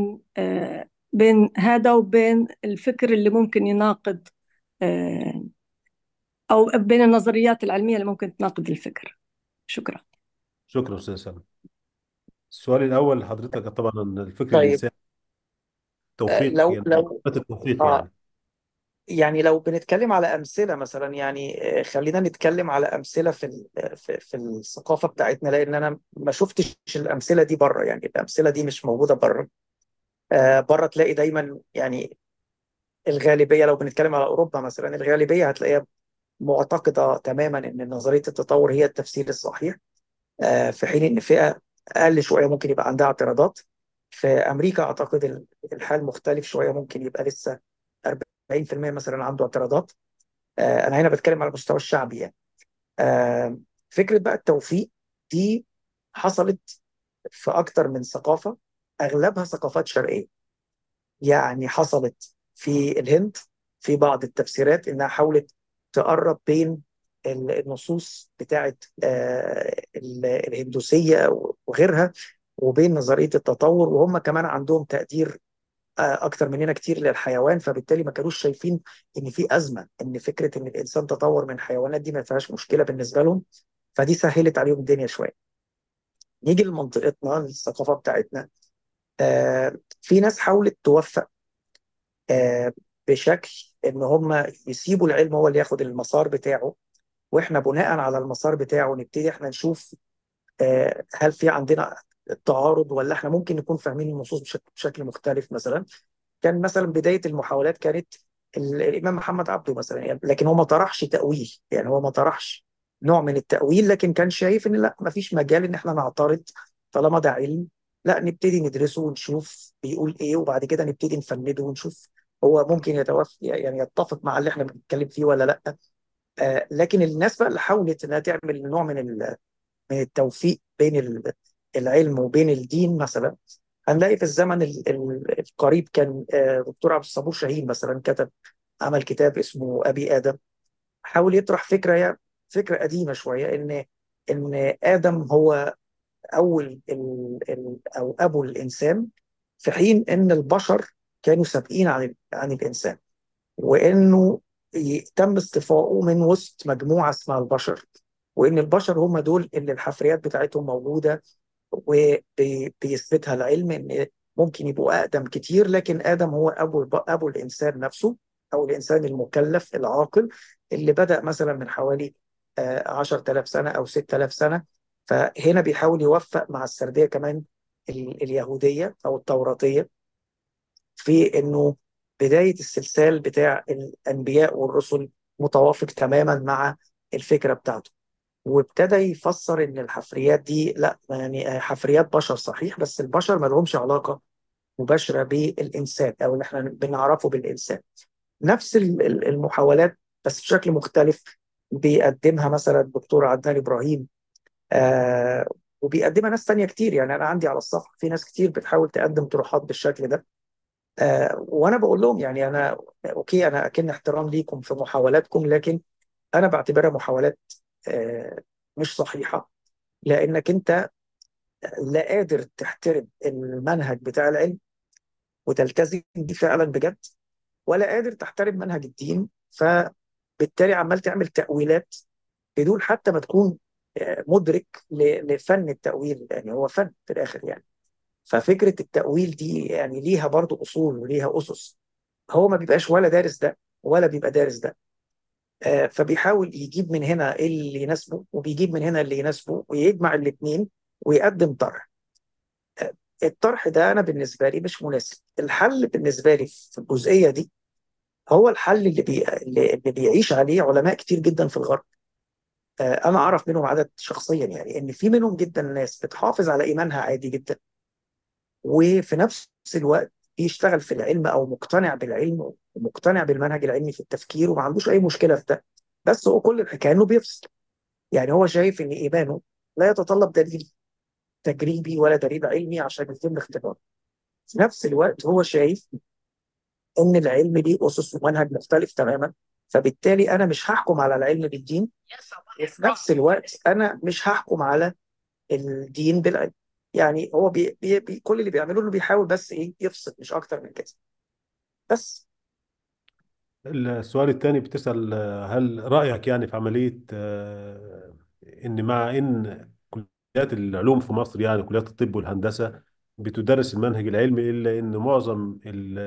بين هذا وبين الفكر اللي ممكن يناقض، آه، أو بين النظريات العلمية اللي ممكن تناقض الفكر؟ شكرا. شكرا أستاذ سلمى. السؤال الأول لحضرتك طبعا إن الفكر طيب، الإنساني توفيق، لو يعني لو التوفيق اه يعني. يعني لو بنتكلم على أمثلة مثلا، يعني خلينا نتكلم على أمثلة في الثقافة بتاعتنا، لأن أنا ما شفتش الأمثلة دي بره. يعني الأمثلة دي مش موجودة بره. بره تلاقي دايما يعني الغالبية، لو بنتكلم على أوروبا مثلا، الغالبية هتلاقيها معتقدة تماما إن نظرية التطور هي التفسير الصحيح، في حين إن فئة أقل شوية ممكن يبقى عندها اعتراضات. في أمريكا أعتقد الحال مختلف شوية، ممكن يبقى لسه 40% مثلا عنده اعتراضات. أنا هنا بتكلم على المستوى الشعبي يعني. آه، فكرة بقى التوفيق دي حصلت في أكتر من ثقافة، أغلبها ثقافات شرقية. يعني حصلت في الهند في بعض التفسيرات إنها حاولت تقرب بين النصوص بتاعت الهندوسية وغيرها، وبين نظرية التطور. وهم كمان عندهم تقدير أكتر مننا كتير للحيوان، فبالتالي ما كانوش شايفين إن في أزمة إن فكرة إن الإنسان تطور من حيوانات دي ما فيهاش مشكلة بالنسبة لهم. فدي سهلت عليهم الدنيا شوية. نيجي لمنطقتنا، الثقافة بتاعتنا، في ناس حاولت توفق آه، بشكل ان هم يسيبوا العلم هو اللي ياخد المسار بتاعه، واحنا بناء على المسار بتاعه نبتدي احنا نشوف هل في عندنا تعارض، ولا احنا ممكن نكون فاهمين النصوص بشكل مختلف. مثلا كان مثلا بداية المحاولات كانت الإمام محمد عبده مثلا يعني، لكن هو ما طرحش تأويل. يعني هو ما طرحش نوع من التأويل، لكن كان شايف إن لا، ما فيش مجال إن إحنا نعترض طالما ده علم. لا، نبتدي ندرسه ونشوف بيقول إيه، وبعد كده نبتدي نفنده ونشوف هو ممكن يعني يتفق مع اللي إحنا بنتكلم فيه ولا لا. لكن الناس بقى اللي حاولت إنها تعمل نوع من التوفيق بين العلم وبين الدين مثلا، هنلاقي في الزمن القريب كان دكتور عبد الصبور شاهين مثلا عمل كتاب اسمه أبي آدم. حاول يطرح فكرة قديمة شوية، إن آدم هو أول أو أبو الإنسان، في حين إن البشر كانوا سابقين عن الإنسان، وإنه تم اصطفاؤه من وسط مجموعة اسمها البشر، وإن البشر هم دول اللي الحفريات بتاعتهم موجودة وبيثبتها العلم ان ممكن يبقوا اقدم كتير. لكن ادم هو ابو الانسان نفسه، او الانسان المكلف العاقل اللي بدأ مثلا من حوالي 10,000 سنه او 6,000 سنه. فهنا بيحاول يوفق مع السرديه كمان اليهوديه او التوراتيه، في انه بدايه السلسال بتاع الانبياء والرسل متوافق تماما مع الفكره بتاعته. وابتدى يفسر ان الحفريات دي لا، يعني حفريات بشر صحيح، بس البشر ما لهمش علاقه مباشره بالانسان او اللي احنا بنعرفه بالانسان. نفس المحاولات بس بشكل مختلف بيقدمها مثلا الدكتور عدنان ابراهيم، آه وبيقدمها ناس تانية كتير. يعني انا عندي على الصفحه في ناس كتير بتحاول تقدم طروحات بالشكل ده. وانا بقول لهم يعني انا اوكي، انا اكن احترام ليكم في محاولاتكم، لكن انا بعتبرها محاولات آه مش صحيحه، لانك انت لا قادر تحترم المنهج بتاع العلم وتلتزم بيه فعلا بجد، ولا قادر تحترم منهج الدين. فبالتالي عمال تعمل تأويلات بدون حتى ما تكون مدرك لفن التأويل. يعني هو فن في الآخر يعني. ففكرة التأويل دي يعني ليها برضو أصول وليها أسس. هو ما بيبقاش ولا دارس ده ولا بيبقى دارس ده. فبيحاول يجيب من هنا اللي يناسبه وبيجيب من هنا اللي يناسبه ويجمع الاثنين ويقدم طرح. الطرح ده انا بالنسبه لي مش مناسب. الحل بالنسبه لي في الجزئيه دي هو الحل اللي بيعيش عليه علماء كتير جدا في الغرب. انا اعرف منهم عدد شخصيا، يعني ان في منهم جدا ناس بتحافظ على ايمانها عادي جدا، وفي نفس الوقت بيشتغل في العلم او مقتنع بالعلم ومقتنع بالمنهج العلمي في التفكير وما عندوش اي مشكله في ده. بس هو كل الحكايه انه بيفصل. يعني هو شايف ان ايمانه لا يتطلب دليل تجريبي ولا دليل علمي عشان يتم اختباره. في نفس الوقت هو شايف ان العلم ليه اسس ومنهج مختلف تماما، فبالتالي انا مش هحكم على العلم بالدين، وفي نفس الوقت انا مش هحكم على الدين بالعلم. يعني هو كل اللي بيعمله انه بيحاول بس ايه يفصل، مش اكتر من كده بس. السؤال الثاني بتسأل هل رأيك يعني في عملية إن مع إن كليات العلوم في مصر يعني كليات الطب والهندسة بتدرس المنهج العلمي، إلا إن معظم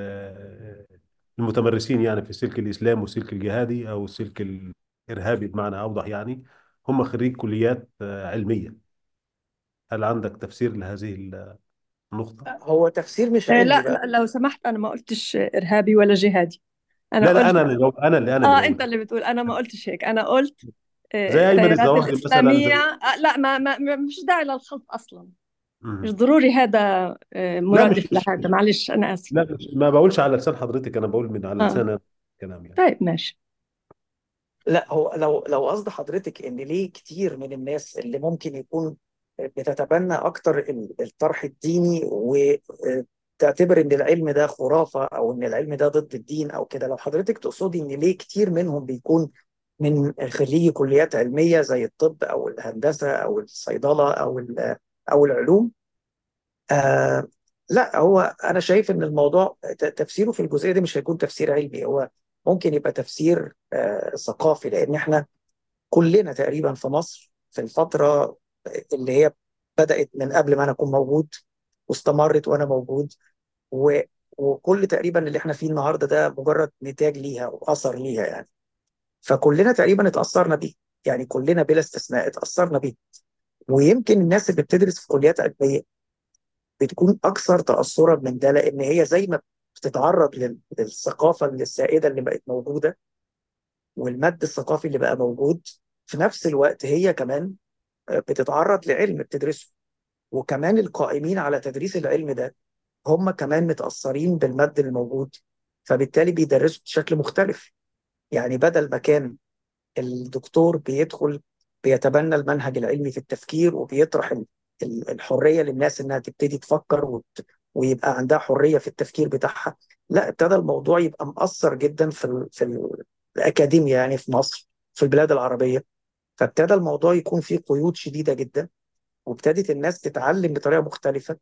المتمرسين يعني في سلك الإسلام والسلك الجهادي أو السلك الإرهابي بمعنى أوضح يعني هم خريج كليات علمية. هل عندك تفسير لهذه النقطة؟ هو تفسير مش علمي لا بقى. لا، لو سمحت، أنا ما قلتش إرهابي ولا جهادي. أنا لا لا، قلت أنا اللي أنت بقول. اللي بتقول، أنا ما قلتش هيك. أنا قلت زي أيمن التيارات الظواهري مثلا، الإسلامية. زي لا، مش داعي للخلط أصلا. مش مم. ضروري هذا لا مرادف مش لهذا. معلش، أنا آسف. لا مش ما بقولش على لسان حضرتك، انا بقول من على آه لسان أنا كلام يعني. طيب ماشي. لا، هو لو قصد حضرتك ان ليه كتير من الناس اللي ممكن يكون بتتبنى اكتر الطرح الديني وتعتبر ان العلم ده خرافة او ان العلم ده ضد الدين او كده، لو حضرتك تقصدي ان ليه كتير منهم بيكون من خريجي كليات علمية زي الطب او الهندسة او الصيدلة او العلوم، آه لا، هو انا شايف ان الموضوع تفسيره في الجزئية دي مش هيكون تفسير علمي، هو ممكن يبقى تفسير ثقافي، لان احنا كلنا تقريبا في مصر في الفترة اللي هي بدأت من قبل ما أنا أكون موجود واستمرت وأنا موجود، و... وكل تقريبا اللي احنا فيه النهارده ده مجرد نتاج ليها وأثر ليها يعني. فكلنا تقريبا اتأثرنا بيه، يعني كلنا بلا استثناء اتأثرنا بيه. ويمكن الناس اللي بتدرس في كليات علمية بتكون أكثر تأثرا من ده، لأن هي زي ما بتتعرض للثقافة السائدة اللي بقت موجودة والمد الثقافي اللي بقى موجود، في نفس الوقت هي كمان بتتعرض لعلم بتدرسه. وكمان القائمين على تدريس العلم ده هم كمان متأثرين بالمادة الموجود، فبالتالي بيدرسوا بشكل مختلف. يعني بدل ما كان الدكتور بيدخل بيتبنى المنهج العلمي في التفكير وبيطرح الحرية للناس إنها تبتدي تفكر ويبقى عندها حرية في التفكير بتاعها، لا، ابتدى الموضوع يبقى مؤثر جدا الأكاديمية يعني في مصر، في البلاد العربية. فابتدى الموضوع يكون فيه قيود شديدة جدا، وابتدت الناس تتعلم بطريقه مختلفه،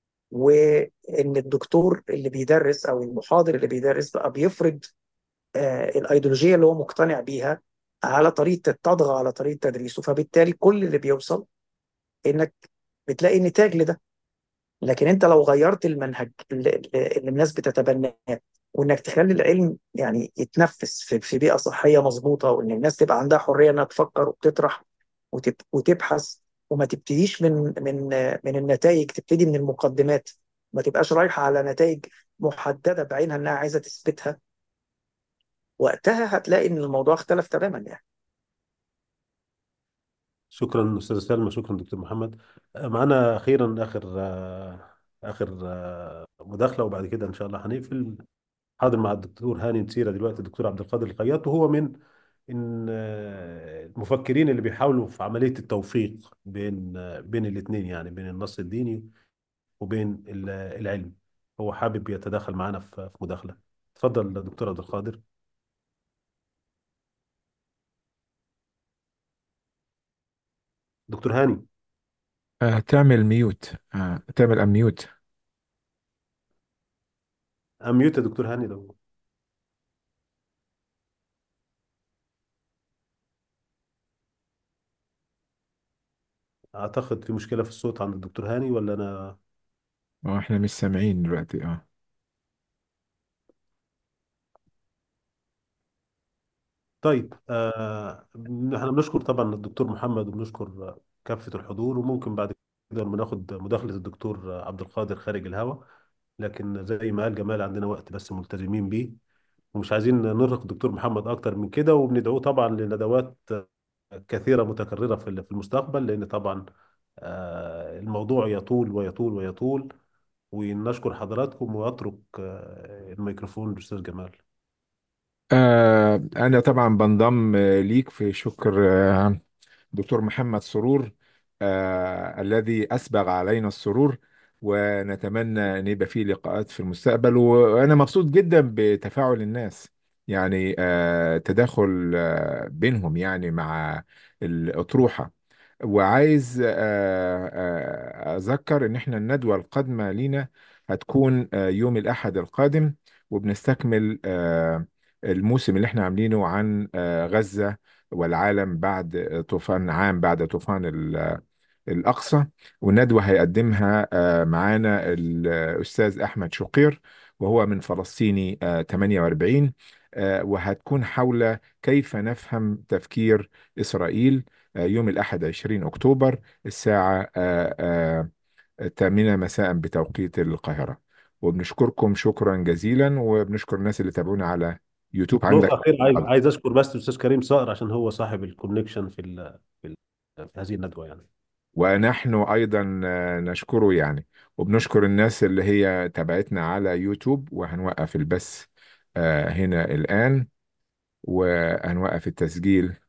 وان الدكتور اللي بيدرس او المحاضر اللي بيدرس بقى بيفرض الايديولوجيه اللي هو مقتنع بيها على طريقه تطغى على طريقه تدريسه، فبالتالي كل اللي بيوصل انك بتلاقي نتاج لده. لكن انت لو غيرت المنهج اللي الناس بتتبناه، وانك تخلي العلم يعني يتنفس في بيئه صحيه مظبوطه، وان الناس تبقى عندها حريه انها تفكر وتطرح وتبحث، وما تبتديش من النتائج، تبتدي من المقدمات، ما تبقاش رايحه على نتائج محدده بعينها انها عايزه تثبتها، وقتها هتلاقي ان الموضوع اختلف تماما يعني. شكرا استاذ سلمى، شكرا دكتور محمد. معنا اخيرا اخر مداخله، وبعد كده ان شاء الله هنقفل. حاضر مع الدكتور هاني نسيرة دلوقتي الدكتور عبد القادر الخياط، وهو من المفكرين اللي بيحاولوا في عمليه التوفيق بين الاثنين، يعني بين النص الديني وبين العلم. هو حابب يتداخل معنا في مداخله. اتفضل دكتور عبد القادر. دكتور هاني. تعمل ميوت، تعمل أميوت. اميوت يا دكتور هاني لو. اعتقد في مشكله في الصوت عند الدكتور هاني، ولا انا؟ احنا مش سامعين دلوقتي. طيب احنا بنشكر طبعا الدكتور محمد، وبنشكر كافة الحضور، وممكن بعد كده لما ناخد مداخلة الدكتور عبد القادر خارج الهوا. لكن زي ما قال جمال عندنا وقت بس ملتزمين بيه، ومش عايزين نرهق الدكتور محمد أكتر من كده، وبندعوه طبعا لندوات كثيرة متكررة في المستقبل، لأن طبعا الموضوع يطول ويطول ويطول. ونشكر حضراتكم، وأترك الميكروفون للأستاذ جمال. أنا طبعا بنضم ليك في شكر دكتور محمد سرور، الذي أسبغ علينا السرور، ونتمنى أن يبقى فيه لقاءات في المستقبل. وأنا مبسوط جدا بتفاعل الناس، يعني تداخل بينهم يعني مع الأطروحة. وعايز أذكر إن إحنا الندوة القادمة لينا هتكون يوم الأحد القادم، وبنستكمل الموسم اللي احنا عاملينه عن غزة والعالم بعد طوفان عام، بعد طوفان الأقصى. والندوة هيقدمها معانا الأستاذ أحمد شقير، وهو من فلسطيني 48، وهتكون حول كيف نفهم تفكير إسرائيل. يوم الأحد 20 أكتوبر الساعة 8 مساء بتوقيت القاهرة. وبنشكركم شكرا جزيلا، وبنشكر الناس اللي تابعونا على يوتيوب. نقطة عندك؟ أخيرة، عايز أشكر بس الأستاذ كريم صقر عشان هو صاحب الكونكشن في هذه الندوة يعني. ونحن أيضا نشكره يعني، وبنشكر الناس اللي هي تابعتنا على يوتيوب. وهنوقف البث هنا الآن، وهنوقف التسجيل